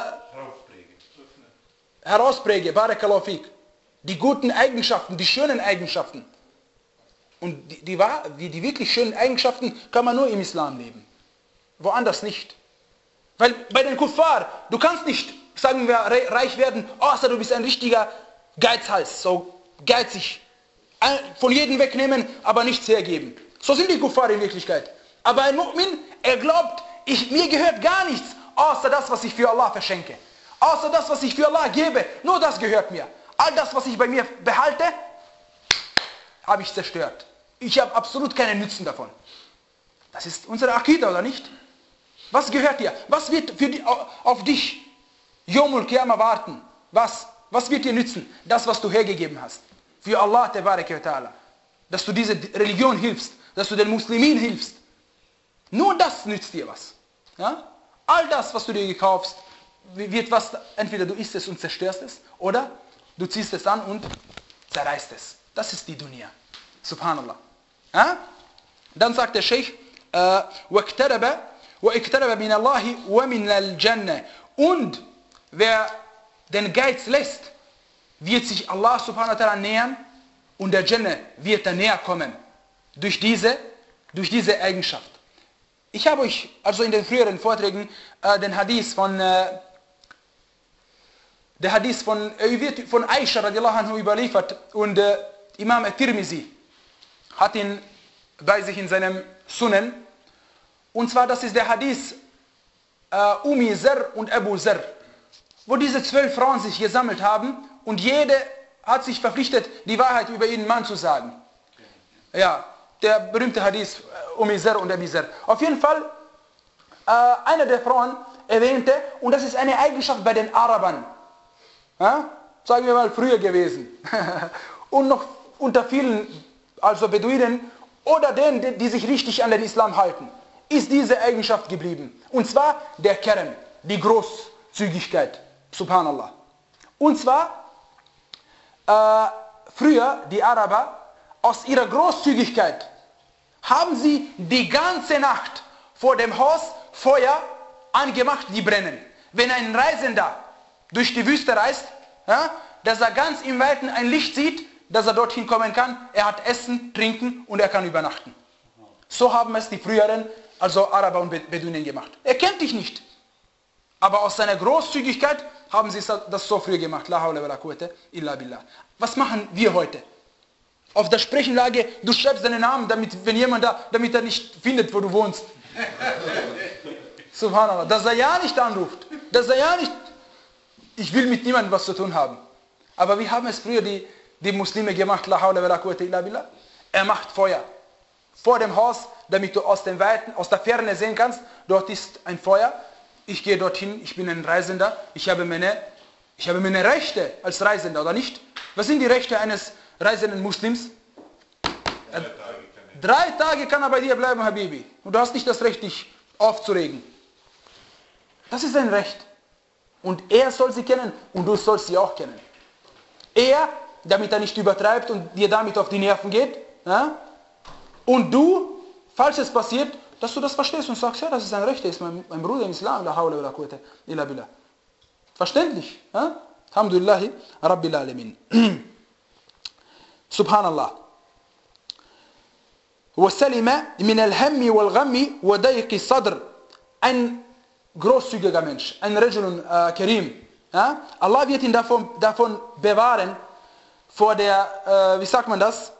herauspräge. Barakallahu fik. Die guten Eigenschaften, die schönen Eigenschaften. Und die, die, die, die wirklich schönen Eigenschaften kann man nur im Islam leben. Woanders nicht. Weil bei den Kuffar, du kannst nicht, sagen wir, reich werden, außer du bist ein richtiger Geizhals, so geizig, von jedem wegnehmen, aber nichts hergeben. So sind die Kuffar in Wirklichkeit. Aber ein Mu'min, er glaubt, ich, mir gehört gar nichts, außer das, was ich für Allah verschenke. Außer das, was ich für Allah gebe, nur das gehört mir. All das, was ich bei mir behalte, habe ich zerstört. Ich habe absolut keinen Nutzen davon. Das ist unsere Akida, oder nicht? Was gehört dir? Was wird für die, auf dich Yomul Qiyamah warten? Was? Was wird dir nützen? Das, was du hergegeben hast. Für Allah, Tabaraka wa Ta'ala. Dass du diese Religion hilfst. Dass du den Muslimen hilfst. Nur das nützt dir was. Ja? All das, was du dir gekaufst, wird was, entweder du isst es und zerstörst es, oder du ziehst es an und zerreißt es. Das ist die Dunya. Subhanallah. Ja? Dann sagt der Sheikh, وَاقْتَرَبَ وَاقْتَرَبَ مِنَ اللَّهِ وَمِنَ الْجَنَّةِ. Und wer den Geiz lässt, wird sich Allah subhanahu wa ta'ala nähern und der Jannah wird da näher kommen. Durch diese, durch diese Eigenschaft. Ich habe euch also in den früheren Vorträgen äh, den Hadith von äh, der Hadith von, äh, wird von Aisha radiallahu anhu überliefert und äh, Imam al-Tirmizi hat ihn bei sich in seinem Sunan. Und zwar, das ist der Hadith äh, Umi Zar und Abu Zar, wo diese zwölf Frauen sich gesammelt haben und jede hat sich verpflichtet, die Wahrheit über ihren Mann zu sagen. Ja, der berühmte Hadith äh, Umi Zar und Abu Zar. Auf jeden Fall, äh, einer der Frauen erwähnte, und das ist eine Eigenschaft bei den Arabern, ja, sagen wir mal früher gewesen, und noch unter vielen, also Beduinen, oder denen, die sich richtig an den Islam halten, ist diese Eigenschaft geblieben. Und zwar der Karam, die Großzügigkeit. Subhanallah. Und zwar, äh, früher, die Araber, aus ihrer Großzügigkeit, haben sie die ganze Nacht vor dem Haus Feuer angemacht, die brennen. Wenn ein Reisender durch die Wüste reist, ja, dass er ganz im Weiten ein Licht sieht, dass er dorthin kommen kann, er hat Essen, Trinken und er kann übernachten. So haben es die früheren, also Araber und Beduinen gemacht. Er kennt dich nicht. Aber aus seiner Großzügigkeit haben sie das so früh gemacht. La hawla wa la quwwata illa billah. Was machen wir heute? Auf der Sprechenlage, du schreibst deinen Namen, damit, wenn jemand da, damit er nicht findet, wo du wohnst. Subhanallah. Dass er ja nicht anruft. Dass er ja nicht, ich will mit niemandem was zu tun haben. Aber wie haben es früher die, die Muslime gemacht? La hawla wa la quwwata illa billah. Er macht Feuer. Vor dem Haus, damit du aus dem Weiten, aus der Ferne sehen kannst, dort ist ein Feuer. Ich gehe dorthin, ich bin ein Reisender, ich habe meine, ich habe meine Rechte als Reisender, oder nicht? Was sind die Rechte eines reisenden Muslims? Drei Tage, Drei Tage kann er bei dir bleiben, Habibi. Und du hast nicht das Recht, dich aufzuregen. Das ist sein Recht. Und er soll sie kennen und du sollst sie auch kennen. Er, damit er nicht übertreibt und dir damit auf die Nerven geht. Ja? Und du, falls es passiert, dass du das verstehst und sagst, ja, das ist sein Recht, er ist mein, mein Bruder im Islam, la hawla wa la quwwata illa billah. Verständlich? Ja? Alhamdulillahi Rabbil Alamin. Subhanallah. وَسَلِمَ مِنَ الْهَمِّ وَالْغَمِّ وَدَيْقِ الصَّدْرِ. Ein großzügiger Mensch, ein Rajulun äh, Karim. Ja? Allah wird ihn davon, davon bewahren, vor der, äh, wie sagt man das?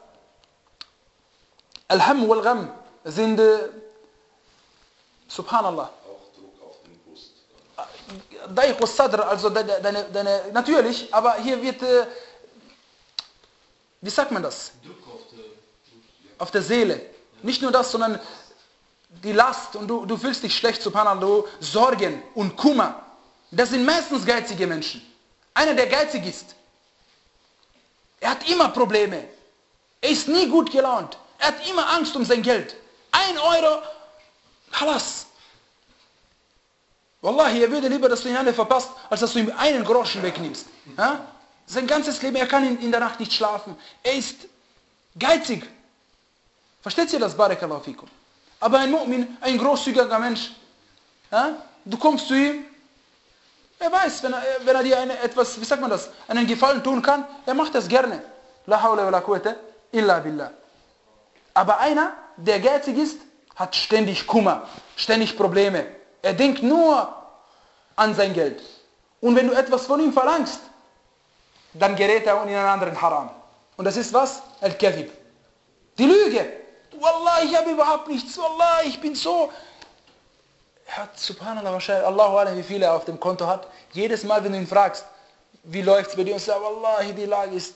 Al-Ham wal-Gham sind, äh, Subhanallah. Auch Druck auf den Brust. Dayq al-Sadr, also deine, deine, deine, natürlich, aber hier wird, äh, wie sagt man das? Druck auf der, Auf der Seele. Nicht nur das, sondern die Last und du, du fühlst dich schlecht, Subhanallah, du, Sorgen und Kummer. Das sind meistens geizige Menschen. Einer, der geizig ist, er hat immer Probleme. Er ist nie gut gelaunt. Er hat immer Angst um sein Geld. Ein Euro, halas. Wallahi, er würde lieber, dass du ihn alle verpasst, als dass du ihm einen Groschen wegnimmst. Ja? Sein ganzes Leben, er kann in, in der Nacht nicht schlafen. Er ist geizig. Versteht ihr das? Barakallahu fikum. Aber ein Mu'min, ein großzügiger Mensch, ja? Du kommst zu ihm, er weiß, wenn er, wenn er dir eine, etwas, wie sagt man das, einen Gefallen tun kann, er macht das gerne. La hawla wa la quwwata illa billah. Aber einer, der geizig ist, hat ständig Kummer, ständig Probleme. Er denkt nur an sein Geld. Und wenn du etwas von ihm verlangst, dann gerät er in einen anderen Haram. Und das ist was? Al-Kadhib. Die Lüge. Wallah, ich habe überhaupt nichts. Wallah, ich bin so. Er hat, subhanallah, wahrscheinlich, Allahu alam, wie viel er auf dem Konto hat. Jedes Mal, wenn du ihn fragst, wie läuft es bei dir, und sagst, Wallahi, die Lage ist,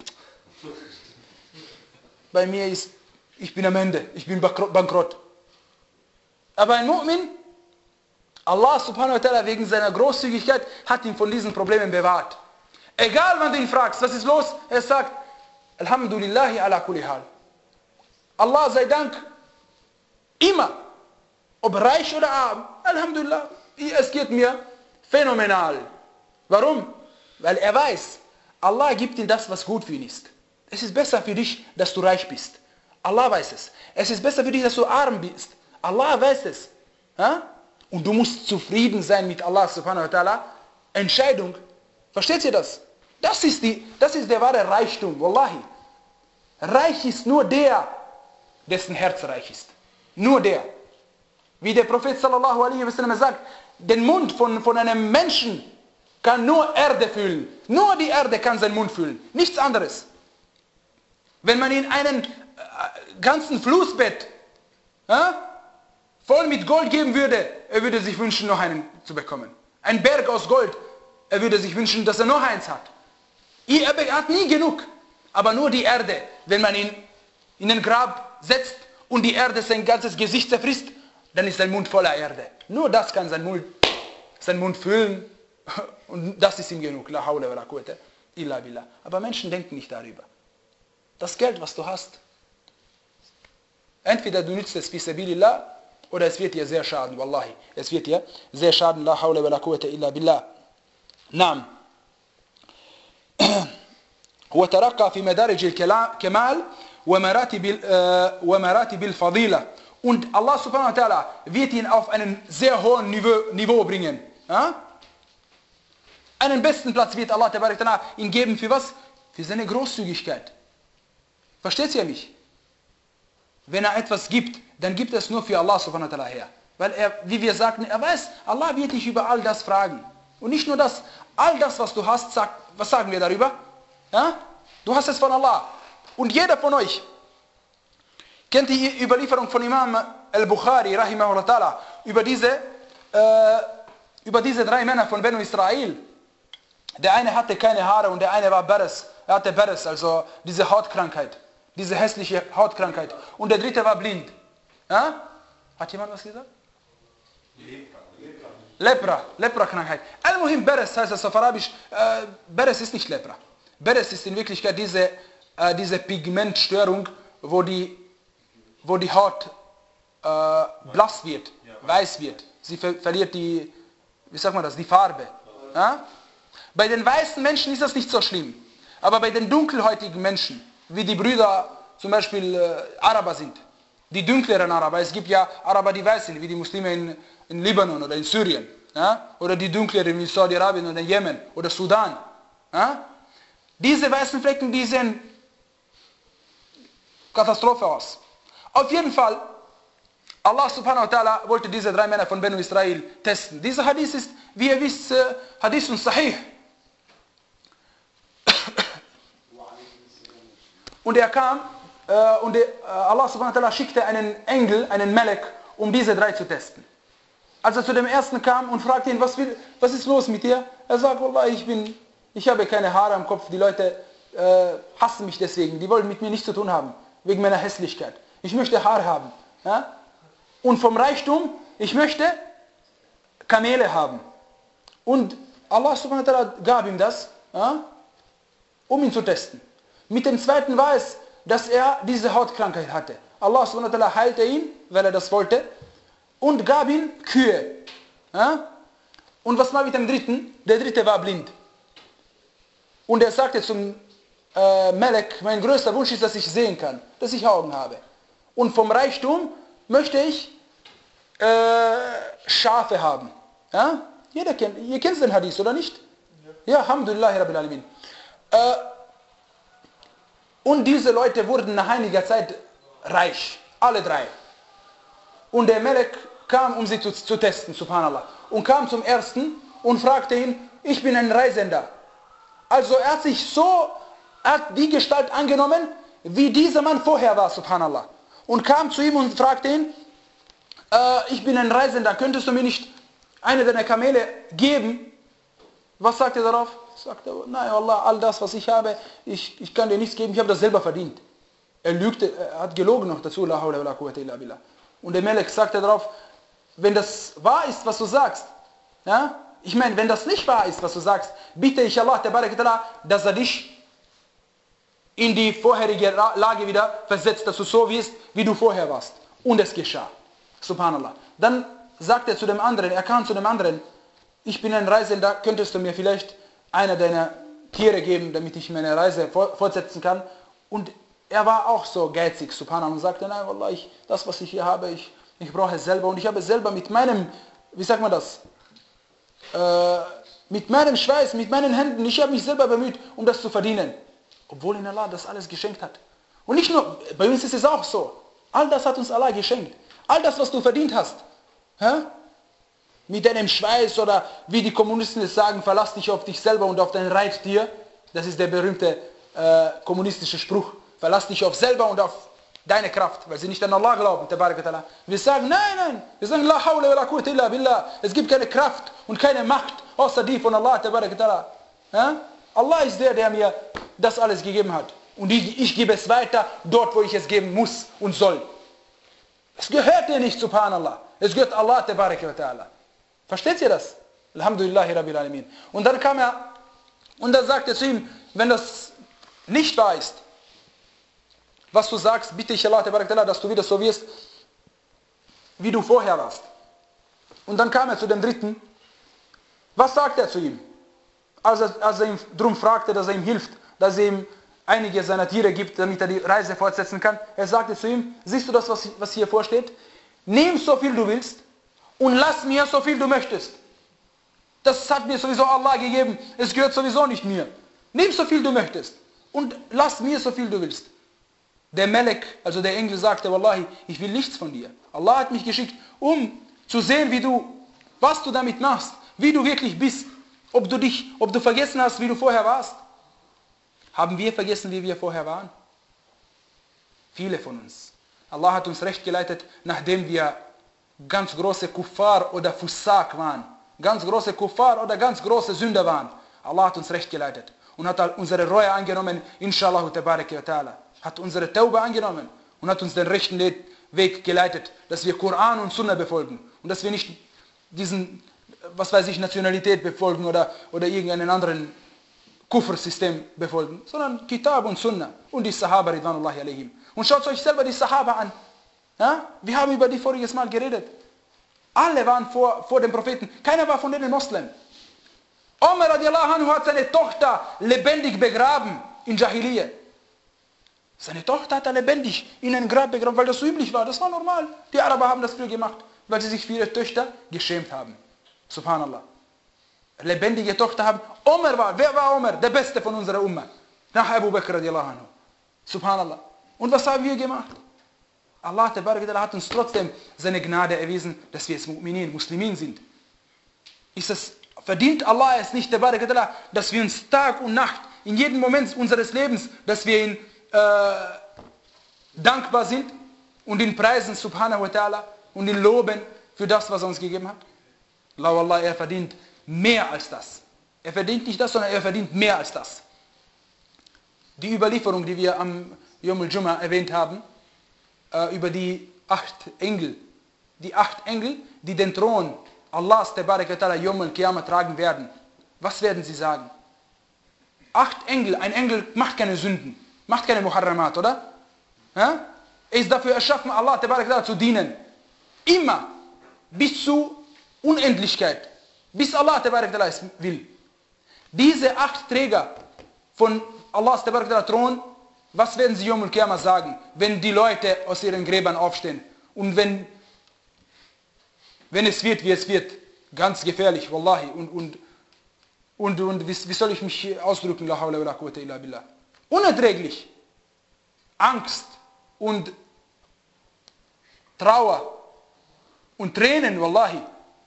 bei mir ist, ich bin am Ende, ich bin bankrott. Aber ein Mu'min, Allah subhanahu wa ta'ala wegen seiner Großzügigkeit hat ihn von diesen Problemen bewahrt. Egal wann du ihn fragst, was ist los, er sagt, Alhamdulillahi ala kulli hal. Allah sei Dank, immer, ob reich oder arm, Alhamdulillah, es geht mir phänomenal. Warum? Weil er weiß, Allah gibt ihm das, was gut für ihn ist. Es ist besser für dich, dass du reich bist. Allah weiß es. Es ist besser für dich, dass du arm bist. Allah weiß es. Ja? Und du musst zufrieden sein mit Allah subhanahu wa ta'ala. Entscheidung. Versteht ihr das? Das ist, die, das ist der wahre Reichtum. Wallahi. Reich ist nur der, dessen Herz reich ist. Nur der. Wie der Prophet sallallahu alaihi wasallam sagt, den Mund von, von einem Menschen kann nur Erde füllen. Nur die Erde kann seinen Mund füllen. Nichts anderes. Wenn man ihm einen äh, ganzen Flussbett äh, voll mit Gold geben würde, er würde sich wünschen, noch einen zu bekommen. Ein Berg aus Gold, er würde sich wünschen, dass er noch eins hat. Er hat nie genug. Aber nur die Erde, wenn man ihn in den Grab setzt und die Erde sein ganzes Gesicht zerfrisst, dann ist sein Mund voller Erde. Nur das kann sein Mund, sein Mund füllen und das ist ihm genug. La hawla wa la quwwata illa billah. Aber Menschen denken nicht darüber. Das Geld, was du hast, entweder du nützt es fi sabilillah oder es wird dir sehr schaden, wallahi. Es wird dir sehr schaden, la hawla wa la quwwata illa billah. Naam. هو ترقى في مدارج الكمال ومراتب ومراتب الفضيلة. Und Allah subhanahu wa ta'ala wird ihn auf einen sehr hohen Niveau, Niveau bringen. Ja? Einen besten Platz wird Allah ta'ala ihm geben für was? Für seine Großzügigkeit. Versteht ihr mich? Wenn er etwas gibt, dann gibt es nur für Allah subhanahu wa ta'ala her. Weil er, wie wir sagten, er weiß, Allah wird dich über all das fragen. Und nicht nur das, all das, was du hast, sag, was sagen wir darüber? Ja? Du hast es von Allah. Und jeder von euch kennt die Überlieferung von Imam al-Bukhari, rahimahullah ta'ala, über diese, äh, über diese drei Männer von Benu Israel. Der eine hatte keine Haare und der eine war Bares. Er hatte Bares, also diese Hautkrankheit. Diese hässliche Hautkrankheit. Und der dritte war blind. Ja? Hat jemand was gesagt? Lepra. Lepra, Lepra-Krankheit. Al-Muhim, Bares heißt das auf Arabisch. Äh, Bares ist nicht Lepra. Bares ist in Wirklichkeit diese, äh, diese Pigmentstörung, wo die, wo die Haut äh, blass wird, weiß wird. Sie ver verliert die, wie sagt man das, die Farbe. Ja? Bei den weißen Menschen ist das nicht so schlimm. Aber bei den dunkelhäutigen Menschen, wie die Brüder zum Beispiel äh, Araber sind, die dunkleren Araber, es gibt ja Araber, die weiß sind, wie die Muslime in, in Libanon oder in Syrien, ja? Oder die dunkleren in Saudi-Arabien oder in Jemen oder Sudan. Ja? Diese weißen Flecken, die sehen Katastrophe aus. Auf jeden Fall, Allah subhanahu wa ta'ala wollte diese drei Männer von Benu Israel testen. Dieser Hadith ist, wie ihr wisst, äh, Hadith und Sahih. Und er kam, äh, und der, äh, Allah subhanahu wa ta'ala schickte einen Engel, einen Melek, um diese drei zu testen. Als er zu dem ersten kam und fragte ihn, was, will, was ist los mit dir? Er sagt, Wallah, ich bin, ich habe keine Haare am Kopf, die Leute äh, hassen mich deswegen, die wollen mit mir nichts zu tun haben, wegen meiner Hässlichkeit. Ich möchte Haare haben. Ja? Und vom Reichtum, ich möchte Kamele haben. Und Allah subhanahu wa ta'ala gab ihm das, ja, um ihn zu testen. Mit dem zweiten war es, dass er diese Hautkrankheit hatte. Allah subhanahu wa ta'ala heilte ihn, weil er das wollte, und gab ihm Kühe. Ja? Und was war mit dem dritten? Der dritte war blind. Und er sagte zum äh, Melek, mein größter Wunsch ist, dass ich sehen kann, dass ich Augen habe. Und vom Reichtum möchte ich äh, Schafe haben. Ja? Jeder kennt, ihr kennt den Hadith, oder nicht? Ja, Alhamdulillah, Rabbil Alamin. Äh, und diese Leute wurden nach einiger Zeit reich. Alle drei. Und der Melek kam, um sie zu, zu testen, subhanallah. Und kam zum ersten und fragte ihn, ich bin ein Reisender. Also er hat sich so, er hat die Gestalt angenommen, wie dieser Mann vorher war, subhanallah. Und kam zu ihm und fragte ihn, äh, ich bin ein Reisender, könntest du mir nicht eine deiner Kamele geben? Was sagt er darauf? Sagt er, nein, Allah, all das, was ich habe, ich, ich kann dir nichts geben, ich habe das selber verdient. Er lügte, er hat gelogen noch dazu, la hawla wa la quwwata illa billah. Und der Melek sagte darauf, wenn das wahr ist, was du sagst, ja, ich meine, wenn das nicht wahr ist, was du sagst, bitte ich Allah, dass er dich in die vorherige Lage wieder versetzt, dass du so wirst, wie du vorher warst. Und es geschah. Subhanallah. Dann sagt er zu dem anderen, er kam zu dem anderen, ich bin ein Reisender, könntest du mir vielleicht einer deiner Tiere geben, damit ich meine Reise fortsetzen kann? Und er war auch so geizig, subhanallah, und sagte, nein, Wallah, ich, das, was ich hier habe, ich, ich brauche es selber. Und ich habe es selber mit meinem, wie sagt man das, äh, mit meinem Schweiß, mit meinen Händen, ich habe mich selber bemüht, um das zu verdienen. Obwohl ihn Allah das alles geschenkt hat. Und nicht nur, bei uns ist es auch so. All das hat uns Allah geschenkt. All das, was du verdient hast. Hä? Mit deinem Schweiß oder wie die Kommunisten es sagen, verlass dich auf dich selber und auf dein Reittier. Das ist der berühmte äh, kommunistische Spruch. Verlass dich auf selber und auf deine Kraft, weil sie nicht an Allah glauben. Wir sagen, nein, nein. Wir sagen, la hawla wa la quwwata illa billah. Es gibt keine Kraft und keine Macht, außer die von Allah. Ja? Allah ist der, der mir das alles gegeben hat. Und ich, ich gebe es weiter, dort, wo ich es geben muss und soll. Es gehört dir nicht, subhanallah. Es gehört Allah, tabaraka wa ta'ala. Versteht ihr das? Alhamdulillahi Rabbil Alamin. Und dann kam er, und dann sagte er zu ihm, wenn das nicht wahr ist, was du sagst, bitte ich Allah, tabaraka wa ta'ala, dass du wieder so wirst, wie du vorher warst. Und dann kam er zu dem dritten. Was sagt er zu ihm? Als er, als er ihn darum fragte, dass er ihm hilft, dass er ihm einige seiner Tiere gibt, damit er die Reise fortsetzen kann. Er sagte zu ihm, siehst du das, was, was hier vorsteht? Nimm so viel du willst und lass mir so viel du möchtest. Das hat mir sowieso Allah gegeben, es gehört sowieso nicht mir. Nimm so viel du möchtest und lass mir so viel du willst. Der Melek, also der Engel, sagte, Wallahi, ich will nichts von dir. Allah hat mich geschickt, um zu sehen, wie du, was du damit machst, wie du wirklich bist. Ob du dich, ob du vergessen hast, wie du vorher warst. Haben wir vergessen, wie wir vorher waren? Viele von uns. Allah hat uns recht geleitet, nachdem wir ganz große Kuffar oder Fussak waren. Ganz große Kuffar oder ganz große Sünder waren. Allah hat uns recht geleitet. Und hat unsere Reue angenommen, inshallah tabaraka wa ta'ala. Hat unsere Tauba angenommen. Und hat uns den rechten Weg geleitet, dass wir Koran und Sunna befolgen. Und dass wir nicht diesen, was weiß ich, Nationalität befolgen oder, oder irgendeinen anderen Kufr-System befolgen, sondern Kitab und Sunna und die Sahaba ridwanullahi alaihim. Und schaut euch selber die Sahaba an. Ja? Wir haben über die voriges Mal geredet. Alle waren vor, vor dem Propheten. Keiner war von denen Moslem. Umar radiallahu anhu hat seine Tochter lebendig begraben in Jahiliyyah. Seine Tochter hat er lebendig in ein Grab begraben, weil das so üblich war. Das war normal. Die Araber haben das früher gemacht, weil sie sich für ihre Töchter geschämt haben. Subhanallah. Lebendige Tochter haben. Umar war, wer war Umar? Der Beste von unserer Umma. Nach Abu Bakr radiallahu anhu. Subhanallah. Und was haben wir gemacht? Allah hat uns trotzdem seine Gnade erwiesen, dass wir jetzt Mu'minin, Muslimin sind. Ist es, verdient Allah es nicht, dass wir uns Tag und Nacht, in jedem Moment unseres Lebens, dass wir ihn äh, dankbar sind und ihn preisen, subhanahu wa ta'ala, und ihn loben für das, was er uns gegeben hat? La wallah, er verdient mehr als das. Er verdient nicht das, sondern er verdient mehr als das. Die Überlieferung, die wir am Yom al-Jum'ah erwähnt haben, über die acht Engel, die acht Engel, die den Thron Allahs Tabarak wa Ta'ala Yom al-Qiyamah tragen werden. Was werden sie sagen? Acht Engel, ein Engel macht keine Sünden, macht keine Muharramat, oder? Ja? Er ist dafür erschaffen, Allah Tabarak wa Ta'ala zu dienen. Immer, bis zu Unendlichkeit, bis Allah Tabarak wa Ta'ala es will. Diese acht Träger von Allahs Tabarak wa Ta'ala Thron, was werden sie Yom al-Qiyamah sagen, wenn die Leute aus ihren Gräbern aufstehen? Und wenn, wenn es wird, wie es wird, ganz gefährlich, wallahi. Und, und, und, und wie, wie soll ich mich ausdrücken? La hawla wa la quwwata illa billah. Unerträglich. Angst und Trauer und Tränen, wallahi.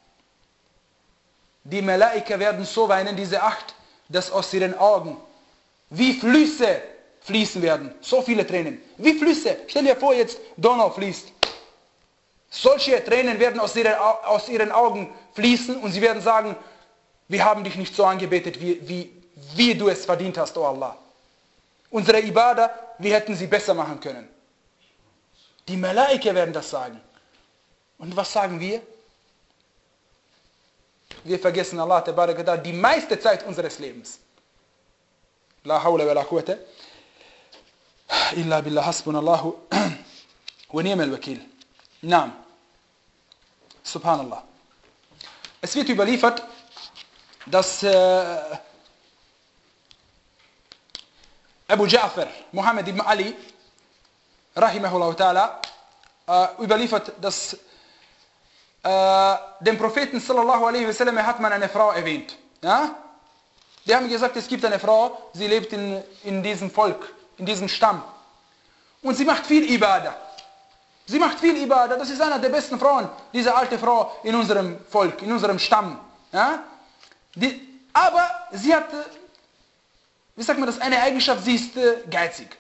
Die Malaika werden so weinen, diese acht, dass aus ihren Augen wie Flüsse fließen werden. So viele Tränen. Wie Flüsse. Stell dir vor, jetzt Donau fließt. Solche Tränen werden aus, ihrer, aus ihren Augen fließen und sie werden sagen, wir haben dich nicht so angebetet, wie, wie, wie du es verdient hast, oh Allah. Unsere Ibadah, wir hätten sie besser machen können. Die Malaika werden das sagen. Und was sagen wir? Wir vergessen Allah die meiste Zeit unseres Lebens. La hawla wa la quwwata illa billah, hasbunallahu wa ni'mal wakil. Naam. Subhanallah. Es wird überliefert, dass äh, Abu Ja'far, Muhammad ibn Ali, rahimahullah ta'ala, äh, überliefert, dass äh, dem Propheten sallallahu alaihi wasallam hat man eine Frau erwähnt. Ja? Die haben gesagt, es gibt eine Frau, sie lebt in, in diesem Volk, in diesem Stamm. Und sie macht viel Ibadah. Sie macht viel Ibadah. Das ist eine der besten Frauen, diese alte Frau in unserem Volk, in unserem Stamm. Ja? Die, aber sie hat, wie sagt man das, eine Eigenschaft, sie ist äh, geizig.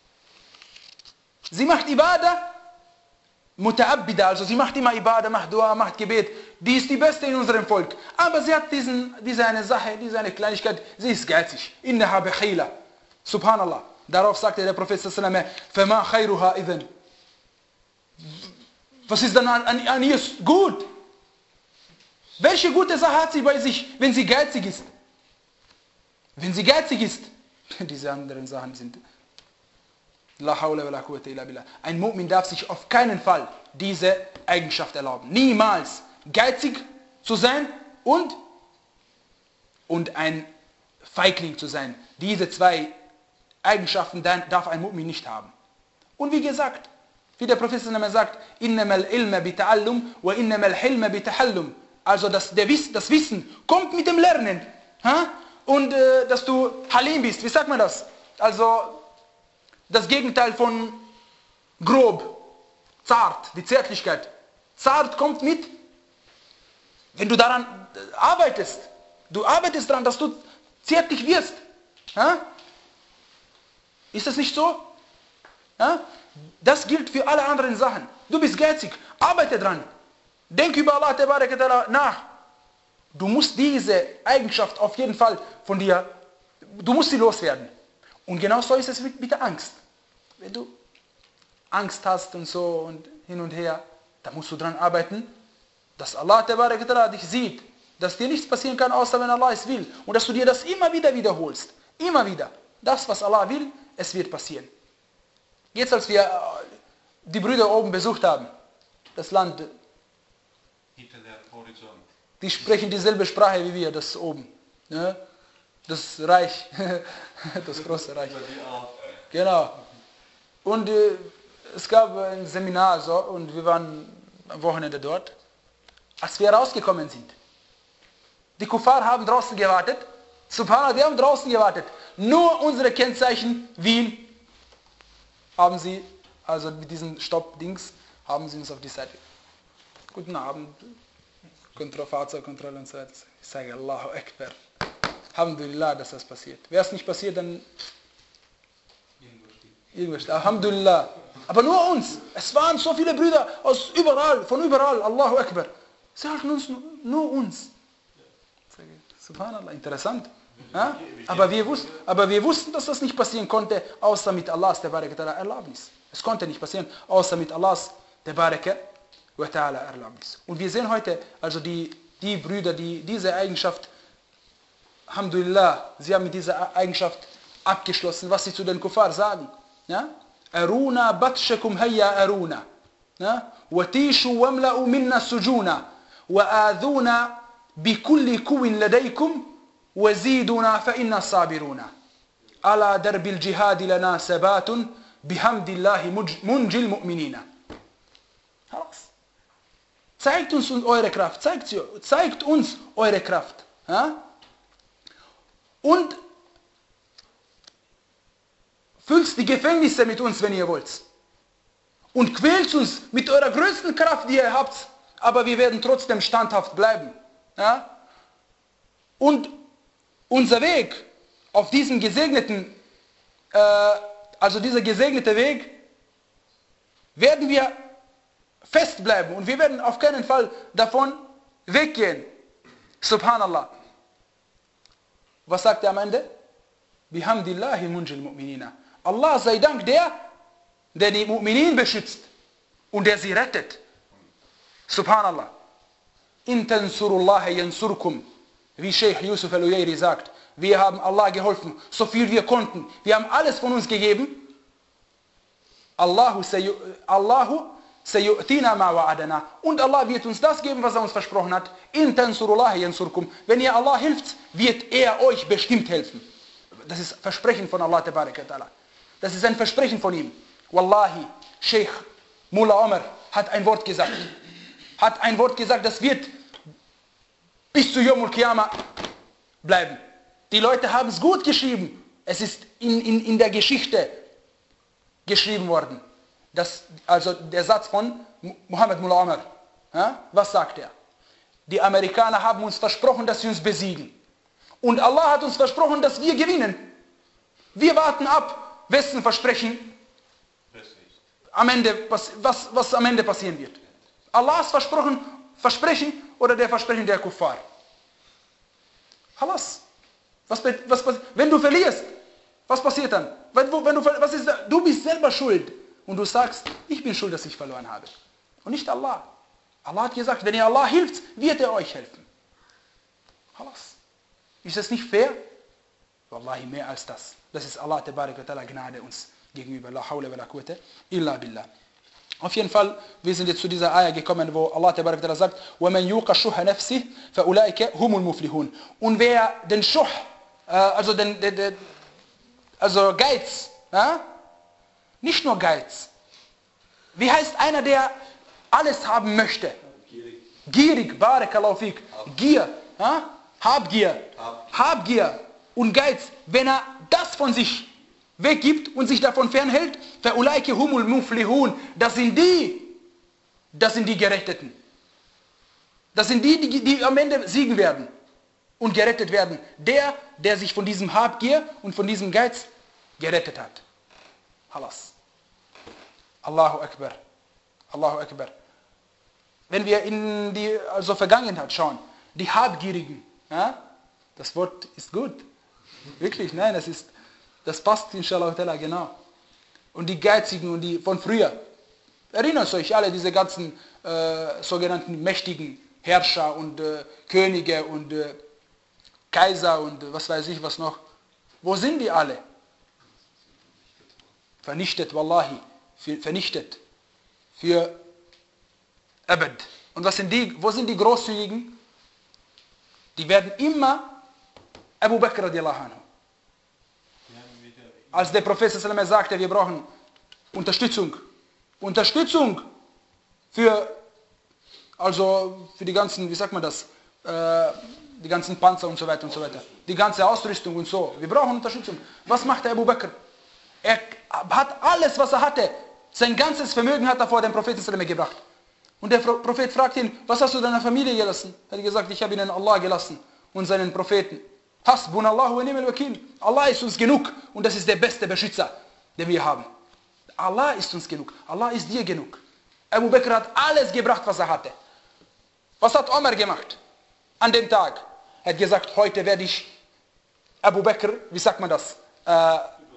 Sie macht Ibadah, Muta'abbida, also sie macht immer Ibadah, macht Dua, macht Gebet. Die ist die Beste in unserem Volk. Aber sie hat diesen, diese eine Sache, diese eine Kleinigkeit, sie ist geizig. Innaha bakhila. Subhanallah. Darauf sagte der Prophet sallallahu alaihi wasallam, فَمَا خَيْرُهَا إِذَنْ. Was ist dann an, an, an ihr gut? Welche gute Sache hat sie bei sich, wenn sie geizig ist? Wenn sie geizig ist, diese anderen Sachen sind La hawla wa la quwwata illa billah. Ein Mu'min darf sich auf keinen Fall diese Eigenschaft erlauben. Niemals geizig zu sein und, und ein Feigling zu sein. Diese zwei Eigenschaften darf ein Mu'min nicht haben. Und wie gesagt, wie der Prophet sagt, innamal ilma bita'allum wa innamal hilma bitahallum. Also das, der Wiss, das Wissen kommt mit dem Lernen. Ha? Und äh, dass du Halim bist, wie sagt man das? Also das Gegenteil von grob, zart, die Zärtlichkeit. Zart kommt mit, wenn du daran arbeitest. Du arbeitest daran, dass du zärtlich wirst. Ja? Ist das nicht so? Ja? Das gilt für alle anderen Sachen. Du bist geizig, arbeite dran. Denk über Allah Tabarak wa Ta'ala nach. Du musst diese Eigenschaft auf jeden Fall von dir, du musst sie loswerden. Und genau so ist es mit, mit der Angst. Wenn du Angst hast und so und hin und her, dann musst du dran arbeiten, dass Allah Tabarak wa Ta'ala dich sieht, dass dir nichts passieren kann, außer wenn Allah es will. Und dass du dir das immer wieder wiederholst. Immer wieder. Das, was Allah will, es wird passieren. Jetzt, als wir die Brüder oben besucht haben, das Land hinter der Horizont. Die sprechen dieselbe Sprache wie wir, das oben. Ja? Das Reich, das große Reich. Genau. Und äh, es gab ein Seminar so, und wir waren am Wochenende dort. Als wir rausgekommen sind, die Kuffar haben draußen gewartet. Subhanallah, die haben draußen gewartet. Nur unsere Kennzeichen Wien haben sie, also mit diesem Stopp-Dings, haben sie uns auf die Seite. Guten Abend, Kontrolle, Fahrzeugkontrolle und so weiter. Ich sage Allahu Akbar. Alhamdulillah, dass das passiert. Wäre es nicht passiert, dann irgendwas. Alhamdulillah. Aber nur uns. Es waren so viele Brüder aus überall, von überall. Allahu Akbar. Sie halten uns nur, nur uns. Subhanallah, interessant. Ja? Aber, wir wussten, aber wir wussten, dass das nicht passieren konnte, außer mit Allahs Erlaubnis. Es konnte nicht passieren, außer mit Allahs Erlaubnis. Und wir sehen heute, also die, die Brüder, die diese Eigenschaft, Alhamdulillah, sie haben mit dieser Eigenschaft abgeschlossen, was sie zu den Kuffar sagen. Ja? Aruna batshakum hayya aruna. Watishu wamla'u minna sujuna. Wa'adhuna bikulli kuwin ladaykum. وزيدنا فإنا الصابرون على درب الجهاد لنا ثبات بحمد الله منجي المؤمنين. Zeigt uns eure Kraft, zeigt, sie, zeigt uns eure Kraft. Ja? Und füllt die Gefängnisse mit uns, wenn ihr wollt. Und quält uns mit eurer größten Kraft, die ihr habt, aber wir werden trotzdem standhaft bleiben. Ja? Und unser Weg auf diesem gesegneten, äh, also dieser gesegnete Weg, werden wir festbleiben und wir werden auf keinen Fall davon weggehen. Subhanallah. Was sagt er am Ende? Bihamdillahi munjil mu'minina. Allah sei Dank der, der die Mu'minin beschützt und der sie rettet. Subhanallah. In tansurullaha yansurkum. Wie Sheikh Yusuf al-Uyairi sagt, wir haben Allah geholfen, so viel wir konnten. Wir haben alles von uns gegeben. Allahu sayyu'tina ma wa'adana. Und Allah wird uns das geben, was er uns versprochen hat. In tansurullahi yansurkum. Wenn ihr Allah hilft, wird er euch bestimmt helfen. Das ist Versprechen von Allah tabaraka ta'ala. Das ist ein Versprechen von ihm. Wallahi, Sheikh Mullah Omar hat ein Wort gesagt. Hat ein Wort gesagt, das wird bis zu Yawmul Qiyamah bleiben. Die Leute haben es gut geschrieben. Es ist in, in, in der Geschichte geschrieben worden. Das, also der Satz von Muhammad Mullah Omar. Ja? Was sagt er? Die Amerikaner haben uns versprochen, dass sie uns besiegen. Und Allah hat uns versprochen, dass wir gewinnen. Wir warten ab, wessen Versprechen am Ende, was, was, was am Ende passieren wird. Allahs Versprochen, Versprechen oder der Versprechen der Kuffar. Halas. Was, was, was, wenn du verlierst, was passiert dann? Wenn, wenn du, was ist, du bist selber schuld. Und du sagst, ich bin schuld, dass ich verloren habe. Und nicht Allah. Allah hat gesagt, wenn ihr Allah hilft, wird er euch helfen. Halas. Ist das nicht fair? Wallahi, mehr als das. Das ist Allah tabarak wa ta'ala Gnade uns gegenüber. La hawla wa la quwwata illa billah. Auf jeden Fall, wir sind jetzt zu dieser Ayah gekommen, wo Allah tabarak wa ta'ala sagt, وَمَنْ يُوقَ الشُّحَ نَفْسِهِ فَأُولَٰئِكَ هُمُ الْمُفْلِحُونَ. Und wer den Schuh, äh, also den, den, den also Geiz, ja? Nicht nur Geiz. Wie heißt einer, der alles haben möchte? Gierig. Gierig, barakallahu fik. Gier, ja? Habgier. Hab. Habgier und Geiz. Wenn er das von sich weggibt und sich davon fernhält, فَأُولَٰئِكَ هُمُ الْمُفْلِحُونَ. Das sind die, das sind die Geretteten. Das sind die, die, die am Ende siegen werden und gerettet werden. Der, der sich von diesem Habgier und von diesem Geiz gerettet hat. Halas. Allahu Akbar. Allahu Akbar. Wenn wir in die also Vergangenheit schauen, die Habgierigen, ja, das Wort ist gut. Wirklich, nein, das ist, das passt inshallah genau. Und die Geizigen und die von früher. Erinnert euch alle diese ganzen äh, sogenannten mächtigen Herrscher und äh, Könige und äh, Kaiser und äh, was weiß ich was noch. Wo sind die alle? Vernichtet, wallahi. Für, vernichtet. Für Abad. Und was sind die, wo sind die Großzügigen? Die werden immer Abu Bakr radiallahu anhu. Als der Prophet sallallahu alaihi wasallam sagte, wir brauchen Unterstützung. Unterstützung für, also für die ganzen, wie sagt man das, äh, die ganzen Panzer und so weiter und so weiter. Die ganze Ausrüstung und so. Wir brauchen Unterstützung. Was macht der Abu Bakr? Er hat alles, was er hatte, sein ganzes Vermögen hat er vor dem Propheten sallallahu alaihi wasallam gebracht. Und der Prophet fragt ihn, was hast du deiner Familie gelassen? Er hat gesagt, ich habe ihnen Allah gelassen und seinen Propheten. Hasbunallahu wa ni'mal wakil. Allah ist uns genug und das ist der beste Beschützer, den wir haben. Allah ist uns genug. Allah ist dir genug. Abu Bakr hat alles gebracht, was er hatte. Was hat Omar gemacht an dem Tag? Er hat gesagt, heute werde ich Abu Bakr, wie sagt man das? Äh,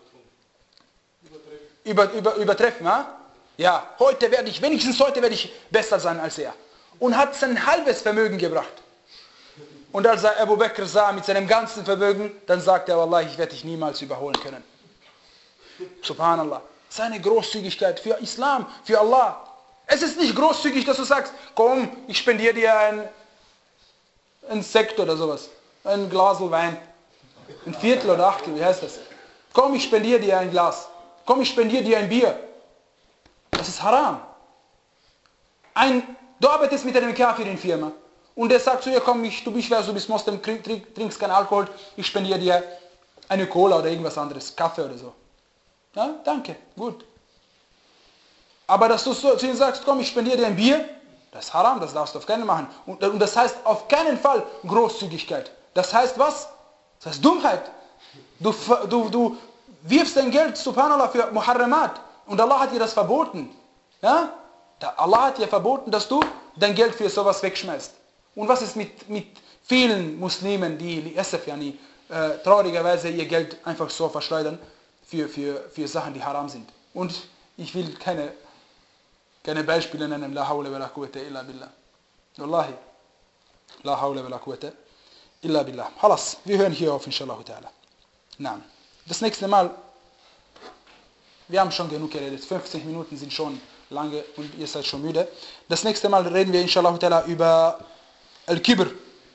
über, über, übertreffen. Ja? Ja, heute werde ich, wenigstens heute werde ich besser sein als er. Und hat sein halbes Vermögen gebracht. Und als er Abu Bakr sah mit seinem ganzen Vermögen, dann sagte er, Wallah, ich werde dich niemals überholen können. Subhanallah. Seine Großzügigkeit für Islam, für Allah. Es ist nicht großzügig, dass du sagst, komm, ich spendiere dir ein, ein Sekt oder sowas. Ein Glas Wein. Ein Viertel oder Achtel, wie heißt das? Komm, ich spendiere dir ein Glas. Komm, ich spendiere dir ein Bier. Das ist haram. Ein, du arbeitest mit einem Kafir in Firma und der sagt zu dir, komm, ich, du bist wer, du bist Moslem, trinkst keinen Alkohol, ich spendiere dir eine Cola oder irgendwas anderes, Kaffee oder so. Ja, danke, gut. Aber dass du so zu ihm sagst, komm, ich spendiere dir ein Bier, das ist haram, das darfst du auf keinen Fall machen. Und, und das heißt auf keinen Fall Großzügigkeit. Das heißt was? Das heißt Dummheit. Du, du, du wirfst dein Geld, subhanallah, für Muharramat. Und Allah hat dir das verboten. Ja? Allah hat dir verboten, dass du dein Geld für sowas wegschmeißt. Und was ist mit, mit vielen Muslimen, die yani, äh, traurigerweise ihr Geld einfach so verschleudern für, für, für Sachen, die haram sind. Und ich will keine, keine Beispiele nennen. La hawla wa la quwwata illa billah. Wallahi. La hawla wa la quwwata illa billah. Halas, wir hören hier auf, inshallah ta'ala. Naam. Das nächste Mal, wir haben schon genug geredet, fünfzig Minuten sind schon lange und ihr seid schon müde. Das nächste Mal reden wir inshallah ta'ala über Al-Kibr.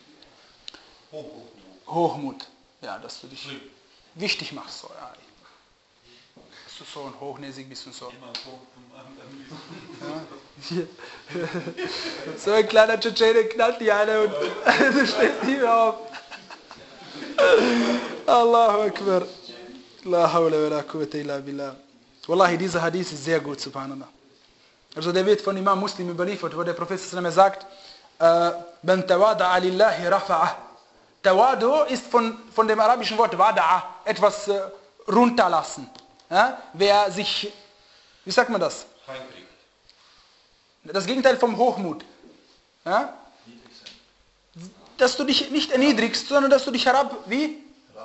Hochmut. Ja, dass du dich wichtig machst. So, ja. Dass du so ein hochnäsig bist und so. Ja. So ein kleiner Tschetschene knallt die eine und du stehst nicht mehr auf. Allahu Akbar. La hawla wa la quwwata illa billah. Wallahi, dieser Hadith ist sehr gut, subhanallah. Also der wird von Imam Muslim überliefert, wo der Prophet sagt, Man tawada'a lillahi rafa'ah. Tawadu ist von, von dem arabischen Wort wada'a, etwas äh, runterlassen. Ja? Wer sich, wie sagt man das? Das Gegenteil vom Hochmut. Ja? Dass du dich nicht erniedrigst, sondern dass du dich herab, wie?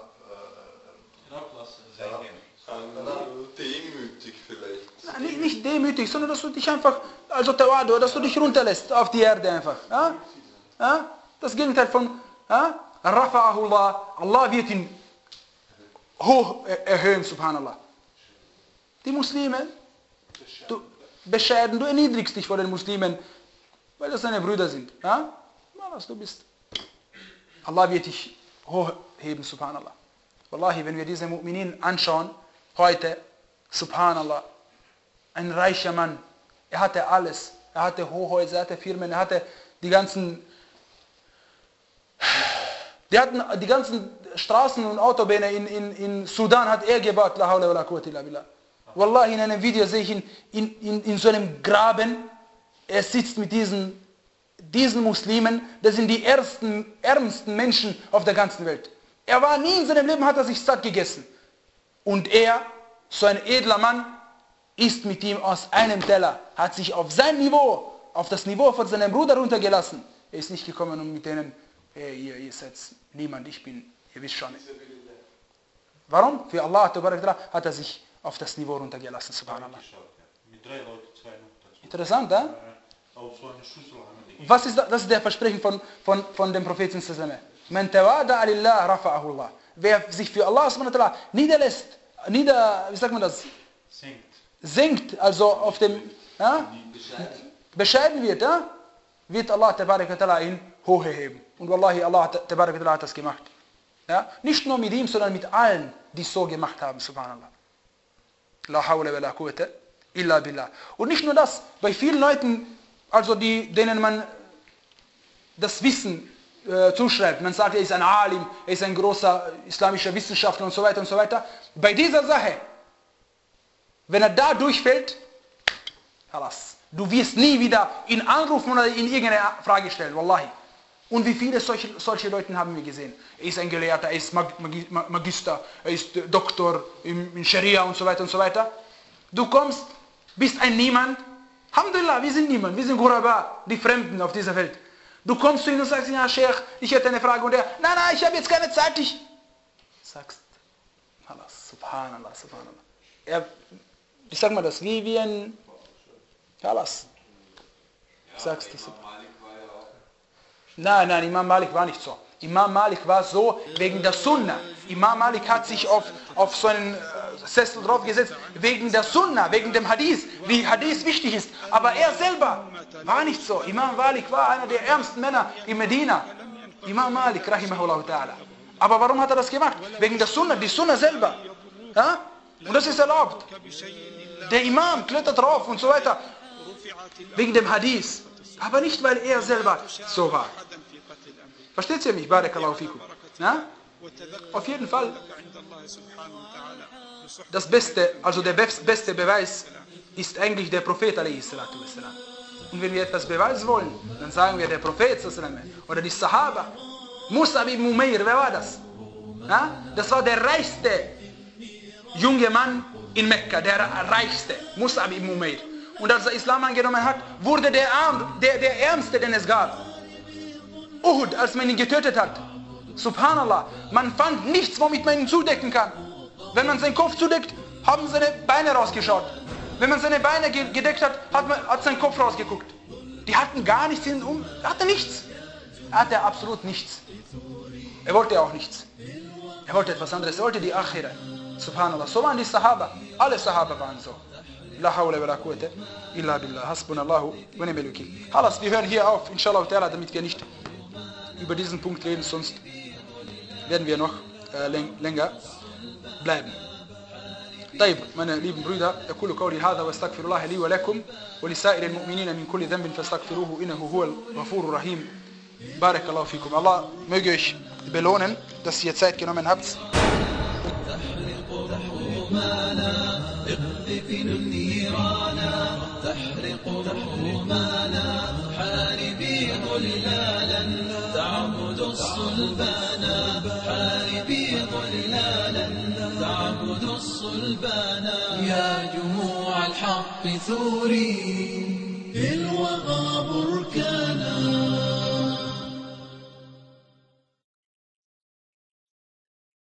Demütig vielleicht. Na, nicht, nicht demütig, sondern dass du dich einfach, also Tawadu, dass du dich runterlässt auf die Erde einfach. Ja? Ja? Das Gegenteil von ja? Rafa'ahullah, Allah wird ihn hoch erhöhen, subhanallah. Die Muslime, du bescheiden, du erniedrigst dich vor den Muslimen, weil das deine Brüder sind. Ja? Was du bist. Allah wird dich hochheben, subhanallah. Wallahi, wenn wir diese Mu'minin anschauen, heute, subhanallah, ein reicher Mann, er hatte alles, er hatte Hochhäuser, er hatte Firmen, er hatte die ganzen, die hatten die ganzen Straßen und Autobahnen in, in, in Sudan hat er gebaut, la hawla wa la quwwata illa billah. Wallahi, in einem Video sehe ich ihn in, in, in so einem Graben, er sitzt mit diesen, diesen Muslimen, das sind die ersten, ärmsten Menschen auf der ganzen Welt. Er war nie in seinem Leben, hat er sich satt gegessen. Und er, so ein edler Mann, isst mit ihm aus einem Teller, hat sich auf sein Niveau, auf das Niveau von seinem Bruder runtergelassen. Er ist nicht gekommen und mit denen, hey, ihr, ihr seid niemand, ich bin, ihr wisst schon. Warum? Für Allah hat er sich auf das Niveau runtergelassen, subhanallah. Interessant, ja? Was ist das? Das ist der Versprechen von, von, von dem Propheten sallallahu Man tawada'a lillah rafa'ahu Allah. Wer sich für Allah subhanahu wa ta'ala niederlässt, nieder, wie sagt man das? Sinkt. Sinkt, also auf dem, ja? Bescheiden wird, ja? wird Allah Tabarak wa Ta'ala ihn hochheben. Und Wallahi, Allah Tabarak wa Ta'ala hat das gemacht. Ja? Nicht nur mit ihm, sondern mit allen, die es so gemacht haben, subhanallah. La hawla wa la quwwata illa billah. Und nicht nur das, bei vielen Leuten, also die, denen man das Wissen äh, zuschreibt, man sagt, er ist ein Alim, er ist ein großer islamischer Wissenschaftler und so weiter und so weiter. Bei dieser Sache, wenn er da durchfällt, halas, du wirst nie wieder ihn anrufen oder ihn irgendeine Frage stellen, wallahi. Und wie viele solche, solche Leute haben wir gesehen? Er ist ein Gelehrter, er ist Mag, Mag, Magister, er ist Doktor in, in Scharia und so weiter und so weiter. Du kommst, bist ein Niemand. Alhamdulillah, wir sind niemand, wir sind Ghuraba, die Fremden auf dieser Welt. Du kommst zu ihm und sagst, ja Sheikh, ich hätte eine Frage. Und er, nein, nein, ich habe jetzt keine Zeit. Ich sagst, Allah, subhanallah, subhanallah. Er, ich sag mal das, wie, wie ein, Halas. Sagst du so. Nein, nein, Imam Malik war nicht so. Imam Malik war so wegen der Sunna. Imam Malik hat sich auf, auf so einen Sessel draufgesetzt, wegen der Sunna, wegen dem Hadith, wie Hadith wichtig ist. Aber er selber war nicht so. Imam Malik war einer der ärmsten Männer in Medina. Imam Malik, rahimahullah ta'ala. Aber warum hat er das gemacht? Wegen der Sunna, die Sunna selber. Ja? Und das ist erlaubt. Der Imam klettert drauf und so weiter. Wegen dem Hadith. Aber nicht, weil er selber so war. Versteht ihr mich? Barakallahu fikum. Ja? Auf jeden Fall. Das Beste, also der beste Beweis ist eigentlich der Prophet a.s. Und wenn wir etwas beweisen wollen, dann sagen wir der Prophet oder die Sahaba. Mus'ab ibn Umair, wer war das? Ja? Das war der reichste junge Mann in Mekka, der reichste. Mus'ab ibn Umair. Und als er Islam angenommen hat, wurde der, Arm, der, der Ärmste, den es gab. Uhud, als man ihn getötet hat. Subhanallah, man fand nichts, womit man ihn zudecken kann. Wenn man seinen Kopf zudeckt, haben seine Beine rausgeschaut. Wenn man seine Beine gedeckt hat, hat, man, hat sein Kopf rausgeguckt. Die hatten gar nichts in um, er hatte nichts. Er hatte absolut nichts. Er wollte auch nichts. Er wollte etwas anderes, er wollte die Akhira. Subhanallah, so waren die Sahaba. Alle Sahaba waren so. La hawla wa la quwwata illa billah. Hasbunallahu wa ni'mal wakeel. Halas, wir hören hier auf, inshallah ta'ala, damit wir nicht über diesen Punkt reden, sonst werden wir noch äh, länger bleiben. طيب, meine lieben Brüder, أقول قولي هذا واستغفر الله لي ولكم ولسائر المؤمنين من كل ذنب فاستغفروه إنه هو الغفور الرحيم. بارك الله فيكم. Allah möge euch belohnen, dass ihr Zeit genommen habt. اقذف النيرانا تحرق حمانا حاربي ضلالا تعبد الصلبانا حاربي ضلالا تعبد الصلبانا يا جموع الحق ثوري في الوغى بركان